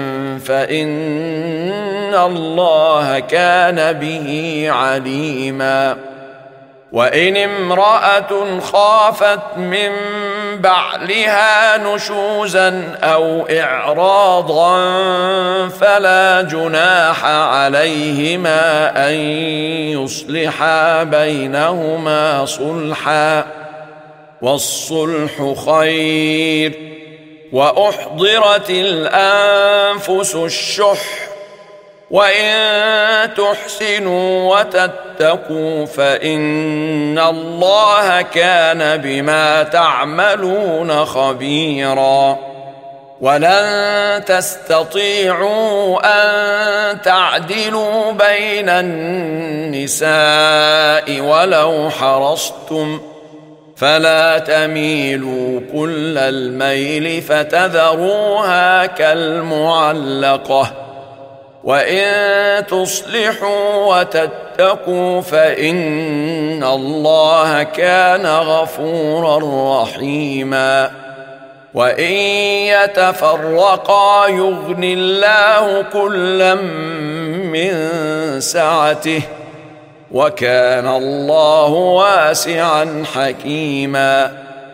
فإن الله كان به عليما وإن امرأة خافت من بعلها نشوزا أو إعراضا فلا جناح عليهما أن يصلحا بينهما صلحا والصلح خير وأحضرت الأنفس الشح وإن تحسنوا وتتقوا فإن الله كان بما تعملون خبيرا ولن تستطيعوا أن تعدلوا بين النساء ولو حرصتم فلا تميلوا كل الميل فتذروها كالمعلقة وإن تصلحوا وتتقوا فإن الله كان غفورا رحيما وإن يتفرقا يغن الله كلا من سعته وكان الله واسعا حكيما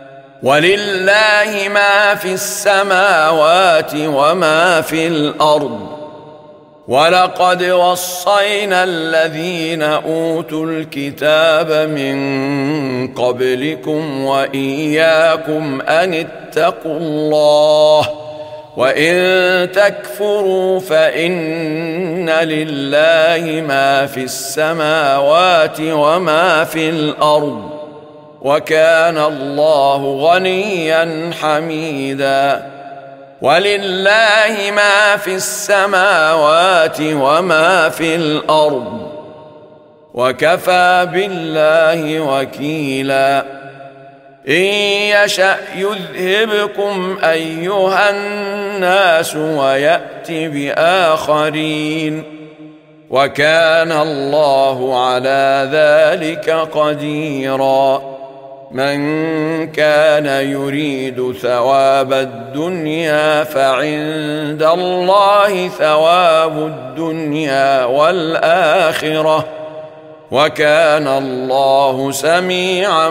ولله ما في السماوات وما في الأرض ولقد وصينا الذين أوتوا الكتاب من قبلكم وإياكم أن اتقوا الله وإن تكفروا فإن لله ما في السماوات وما في الأرض وكان الله غنيا حميدا ولله ما في السماوات وما في الأرض وكفى بالله وكيلا إن يشأ يذهبكم أيها الناس ويأت بآخرين وكان الله على ذلك قديرا من كان يريد ثواب الدنيا فعند الله ثواب الدنيا والآخرة وكان الله سميعا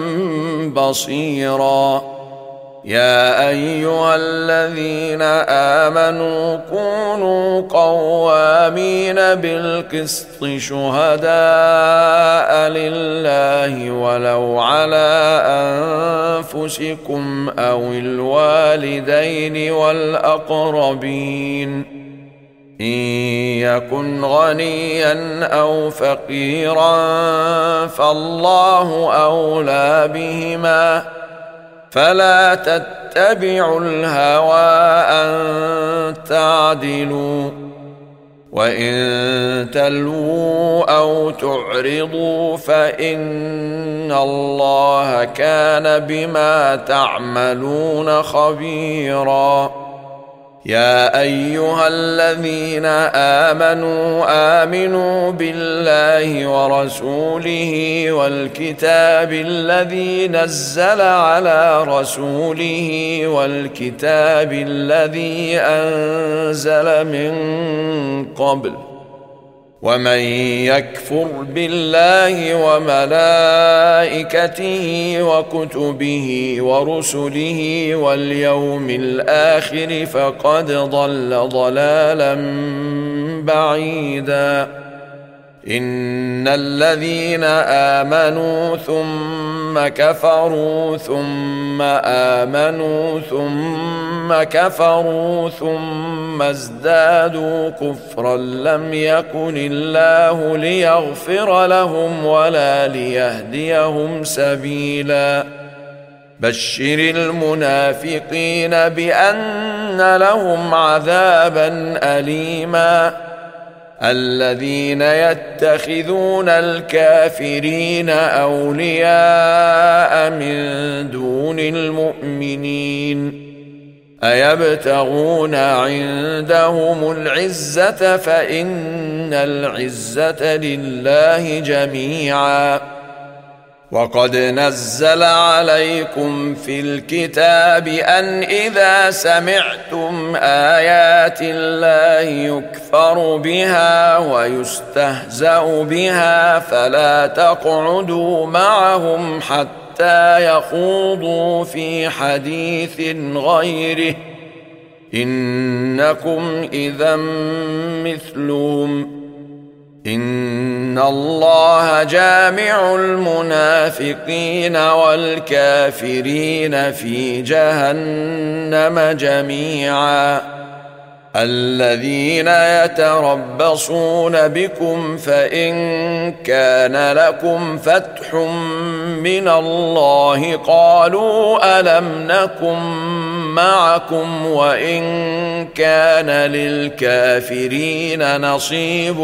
بصيرا يا أيها الذين آمنوا كونوا قوامين بالقسط شهداء لله ولو على أنفسكم أو الوالدين والأقربين والأقربين والجار ذي القربى واليتامى والمساكين والملك وابن السبيل إن كنتم آمنتم بالله واليوم الآخر وذكرتم الله كثيرا ذكركم الله في أيام معدودات إن يكن غنيا أو فقيرا فالله أولى بهما، فلا تتبعوا الهوى أن تعدلوا، وإن تلووا أو تعرضوا فإن الله كان بما تعملون خبيرا. يا أيها الذين آمنوا آمنوا بالله ورسوله والكتاب الذي نزل على رسوله والكتاب الذي أنزل من قبل، ومن يكفر بالله وملائكته وكتبه ورسله واليوم الآخر فقد ضل ضلالا بعيدا. إن الذين آمنوا ثم كفروا ثم آمنوا ثم كفروا ثم ازدادوا كفرا لم يكن الله ليغفر لهم ولا ليهديهم سبيلا. بشر المنافقين بأن لهم عذابا أليما. الذين يتخذون الكافرين أولياء من دون المؤمنين أيبتغون عندهم العزة فإن العزة لله جميعا. وقد نزل عليكم في الكتاب أن إذا سمعتم آيات الله يكفر بها ويستهزأ بها فلا تقعدوا معهم حتى يخوضوا في حديث غيره، إنكم إذا مثلهم. إن الله جامع المنافقين والكافرين في جهنم جميعا. الذين يتربصون بكم فإن كان لكم فتح من الله قالوا ألم نكن معكم وإن كان للكافرين نصيب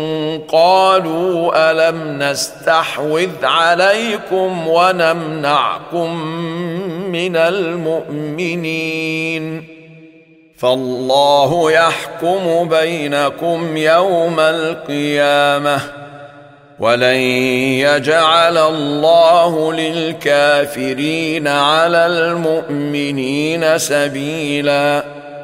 قالوا ألم نستحوذ عليكم ونمنعكم من المؤمنين فالله يحكم بينكم يوم القيامة ولن يجعل الله للكافرين على المؤمنين سبيلا.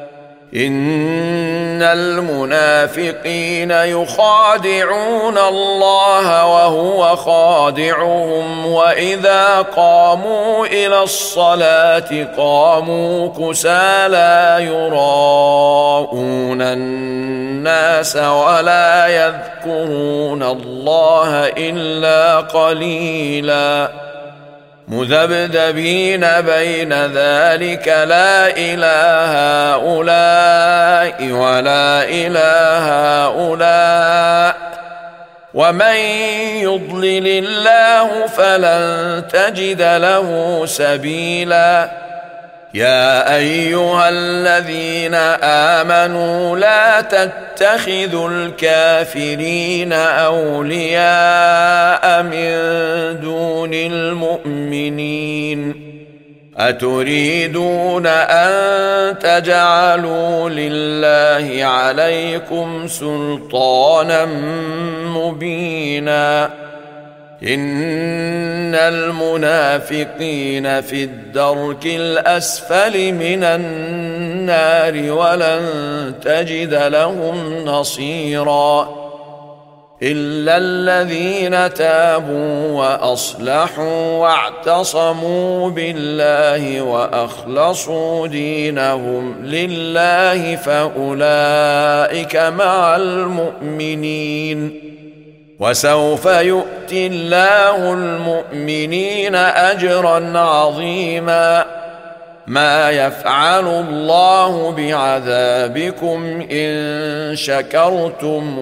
إن المنافقين يخادعون الله وهو خادعهم وإذا قاموا إلى الصلاة قاموا كسالى يراءون الناس ولا يذكرون الله إلا قليلا. مذبذبين بين ذلك لا إله هؤلاء ولا إله هؤلاء ومن يضلل الله فلن تجد له سبيلا. يا أيها الذين آمنوا لا تتخذوا الكافرين أولياء من دون المؤمنين أتريدون أن تجعلوا لله عليكم سلطانا مبينا. إن المنافقين في الدرك الأسفل من النار ولن تجد لهم نصيرا إلا الذين تابوا وأصلحوا واعتصموا بالله وأخلصوا دينهم لله فأولئك مع المؤمنين وسوف يؤتي الله المؤمنين أجرا عظيما. ما يفعل الله بعذابكم إن شكرتم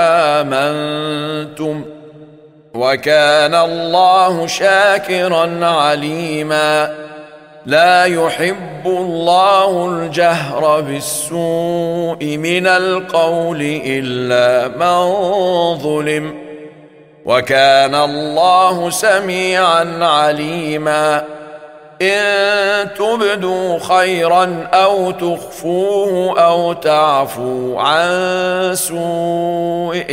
وآمنتم وكان الله شاكرا عليما لا يحب الله الجهر بالسوء من القول إلا من ظلم وكان الله سميعا عليما إن تبدوا خيرا أو تخفوه أو تعفوا عن سوء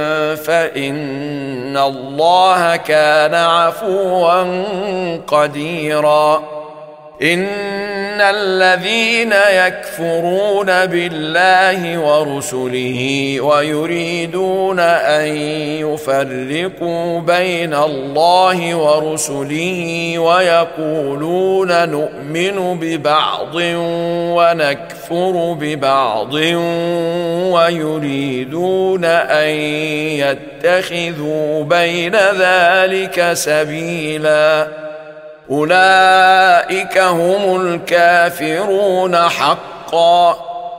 فإن الله كان عفوا قديرا إن الذين يكفرون بالله ورسله ويريدون أن يفرقوا بين الله ورسله ويقولون نؤمن ببعض ونكفر ببعض ويريدون أن يتخذوا بين ذلك سبيلا أولئك هم الكافرون حقا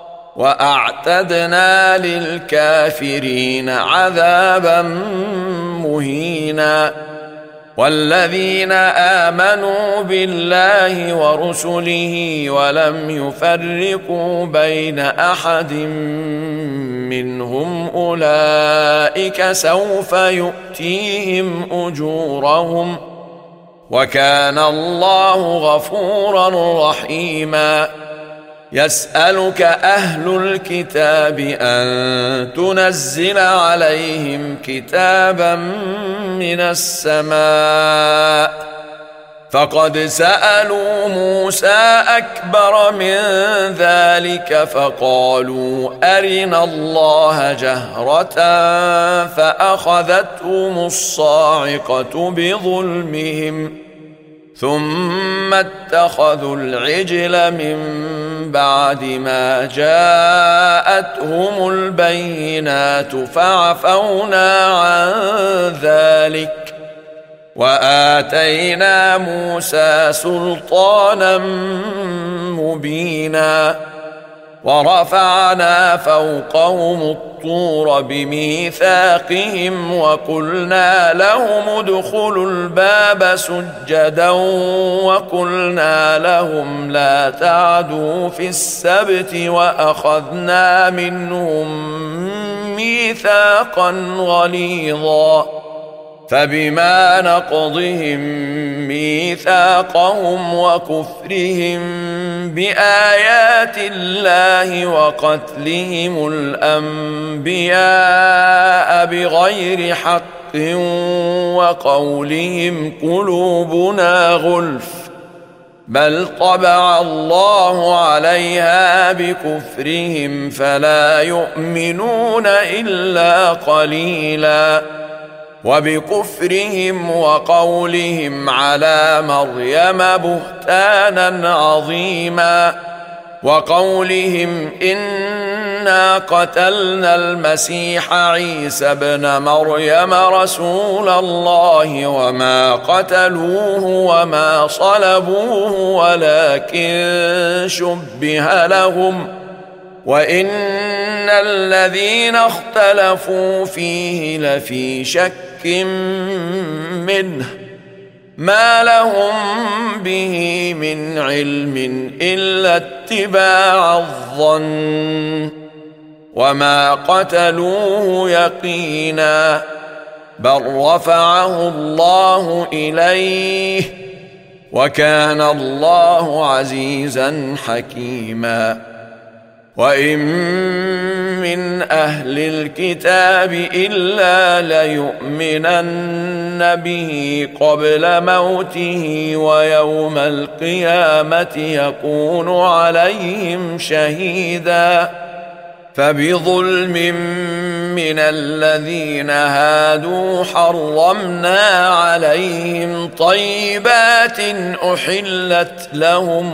وأعتدنا للكافرين عذابا مهينا والذين آمنوا بالله ورسله ولم يفرقوا بين أحد منهم أولئك سوف يؤتيهم أجورهم وكان الله غفورا رحيما يسألك أهل الكتاب أن تنزل عليهم كتابا من السماء فقد سألوا موسى أكبر من ذلك فقالوا أرنا الله جهرة فأخذتهم الصاعقة بظلمهم ثم اتخذوا العجل من بعد ما جاءتهم البينات فعفونا عن ذلك وآتينا موسى سلطانا مبينا ورفعنا فوقهم الطور بميثاقهم وقلنا لهم ادخلوا الباب سجدا وقلنا لهم لا تعدوا في السبت وأخذنا منهم ميثاقا غليظا فبما نقضهم ميثاقهم وكفرهم بآيات الله وقتلهم الأنبياء بغير حق وقولهم قلوبنا غلف بل طبع الله عليها بكفرهم فلا يؤمنون إلا قليلا وبكفرهم وقولهم على مريم بهتانا عظيما وقولهم إنا قتلنا المسيح عيسى ابن مريم رسول الله وما قتلوه وما صلبوه ولكن شبه لهم وإن الذين اختلفوا فيه لفي شك منه ما لهم به من علم إلا اتباع الظن وما قتلوه يقينا بل رفعه الله إليه وكان الله عزيزا حكيما وإن من أهل الكتاب إلا ليؤمنن به قبل موته ويوم القيامة يكون عليهم شهيدا فبظلم من الذين هادوا حرمنا عليهم طيبات أحلت لهم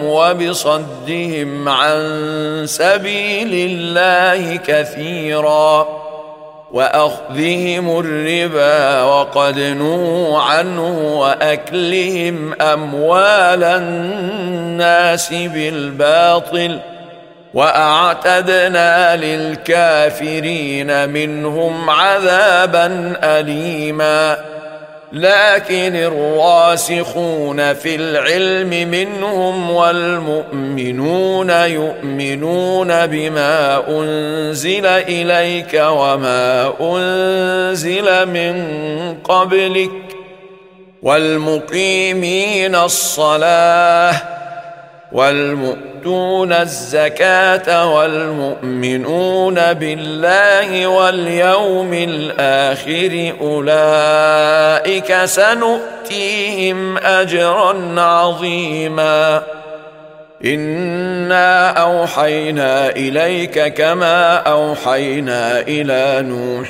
وبصدهم عن سبيل الله كثيرا وأخذهم الربا وقد نهوا عنه وأكلهم أموال الناس بالباطل وأعتدنا للكافرين منهم عذابا أليما. لكن الراسخون في العلم منهم والمؤمنون يؤمنون بما أنزل إليك وما أنزل من قبلك والمقيمين الصلاة والمؤتون الزكاة والمؤمنون بالله واليوم الآخر أولئك سنؤتيهم أجرا عظيما. إنا أوحينا إليك كما أوحينا إلى نوح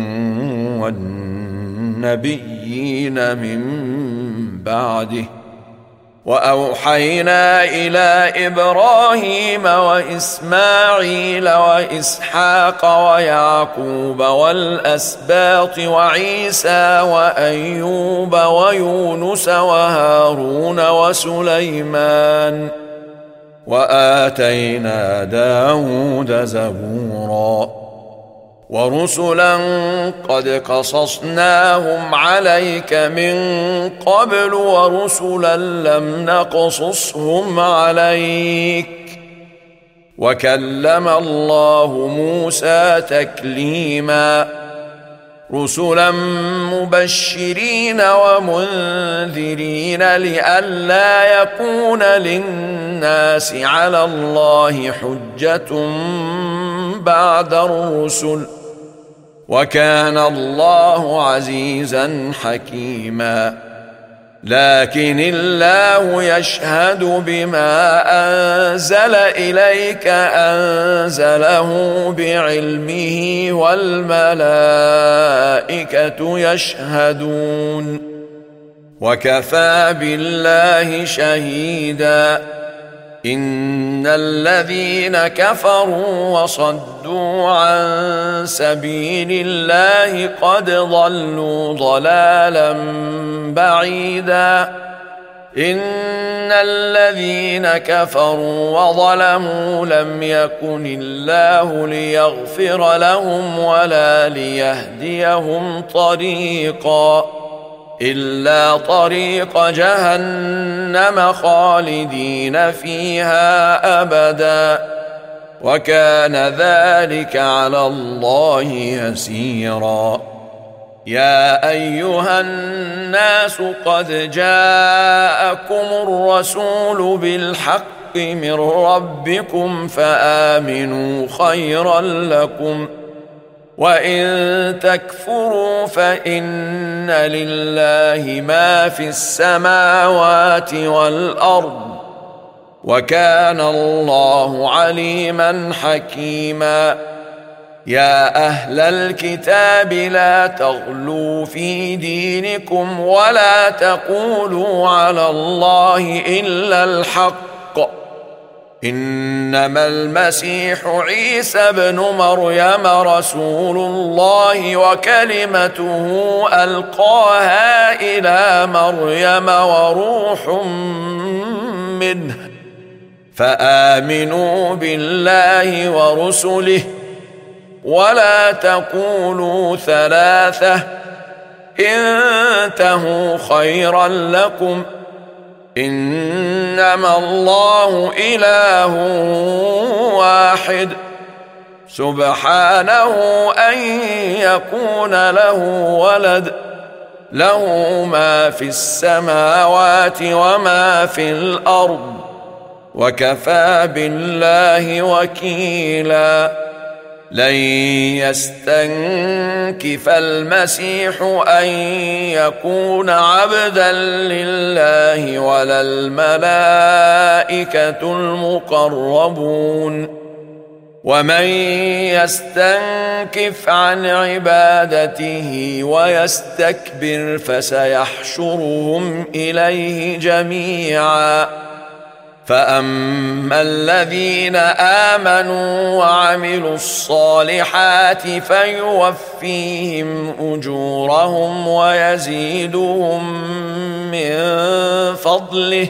والنبيين من بعده وأوحينا إلى إبراهيم وإسماعيل وإسحاق ويعقوب والأسباط وعيسى وأيوب ويونس وهارون وسليمان وآتينا داود زبورا ورسلا قد قصصناهم عليك من قبل ورسلا لم نقصصهم عليك وكلم الله موسى تكليما. رسلا مبشرين ومنذرين لئلا يكون للناس على الله حجة بعد الرسل وكان الله عزيزا حكيما. لكن الله يشهد بما أنزل إليك أنزله بعلمه والملائكة يشهدون وكفى بالله شهيدا. إن الذين كفروا وصدوا عن سبيل الله قد ضلوا ضلالا بعيدا. إن الذين كفروا وظلموا لم يكن الله ليغفر لهم ولا ليهديهم طريقا إلا طريق جهنم خالدين فيها أبدا وكان ذلك على الله يسيرا. يا أيها الناس قد جاءكم الرسول بالحق من ربكم فآمنوا خيرا لكم وإن تكفروا فإن لله ما في السماوات والأرض وكان الله عليما حكيما. يا أهل الكتاب لا تغلوا في دينكم ولا تقولوا على الله إلا الحق. إنما المسيح عيسى ابن مريم رسول الله وكلمته ألقاها إلى مريم وروح منه فآمنوا بالله ورسله ولا تقولوا ثلاثة انتهوا خيرا لكم إنما الله إله واحد سبحانه أن يكون له ولد له ما في السماوات وما في الأرض وكفى بالله وكيلا. لن يستنكف المسيح أن يكون عبدا لله ولا الملائكة المقربون ومن يستنكف عن عبادته ويستكبر فسيحشرهم إليه جميعا فأما الذين آمنوا وعملوا الصالحات فيوفيهم أجورهم ويزيدهم من فضله،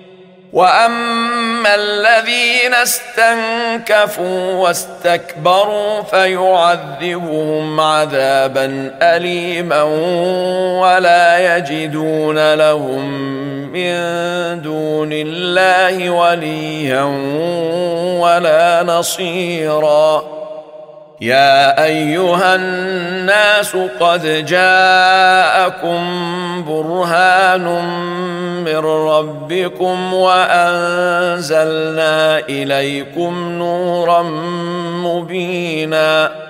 وأما الذين استنكفوا واستكبروا فيعذبهم عذابا أليما ولا يجدون لهم من دون الله وليا ولا نصيرا. يا أيها الناس قد جاءكم برهان من ربكم وأنزلنا إليكم نورا مبينا.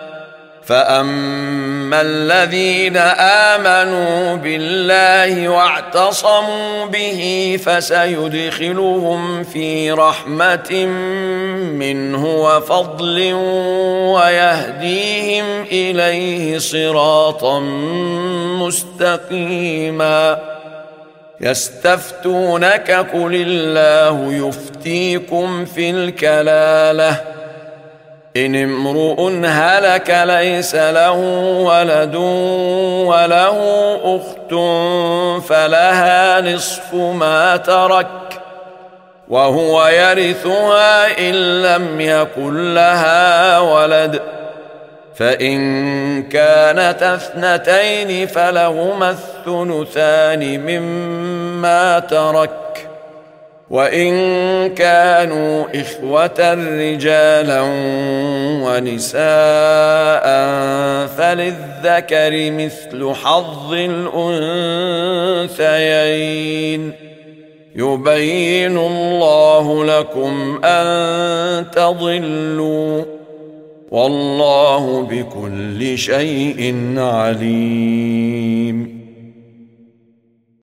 فأما الذين آمنوا بالله واعتصموا به فسيدخلهم في رحمة منه وفضل ويهديهم إليه صراطا مستقيما. يستفتونك قل الله يفتيكم في الكلالة إن امرؤ هلك ليس له ولد وله أخت فلها نصف ما ترك وهو يرثها إن لم يكن لها ولد، فإن كانت اثنتين فلهما الثلثان مما ترك، وإن كانوا إخوة رجالا ونساء فللذكر مثل حظ الأنثيين. يبين الله لكم أن تضلوا والله بكل شيء عليم.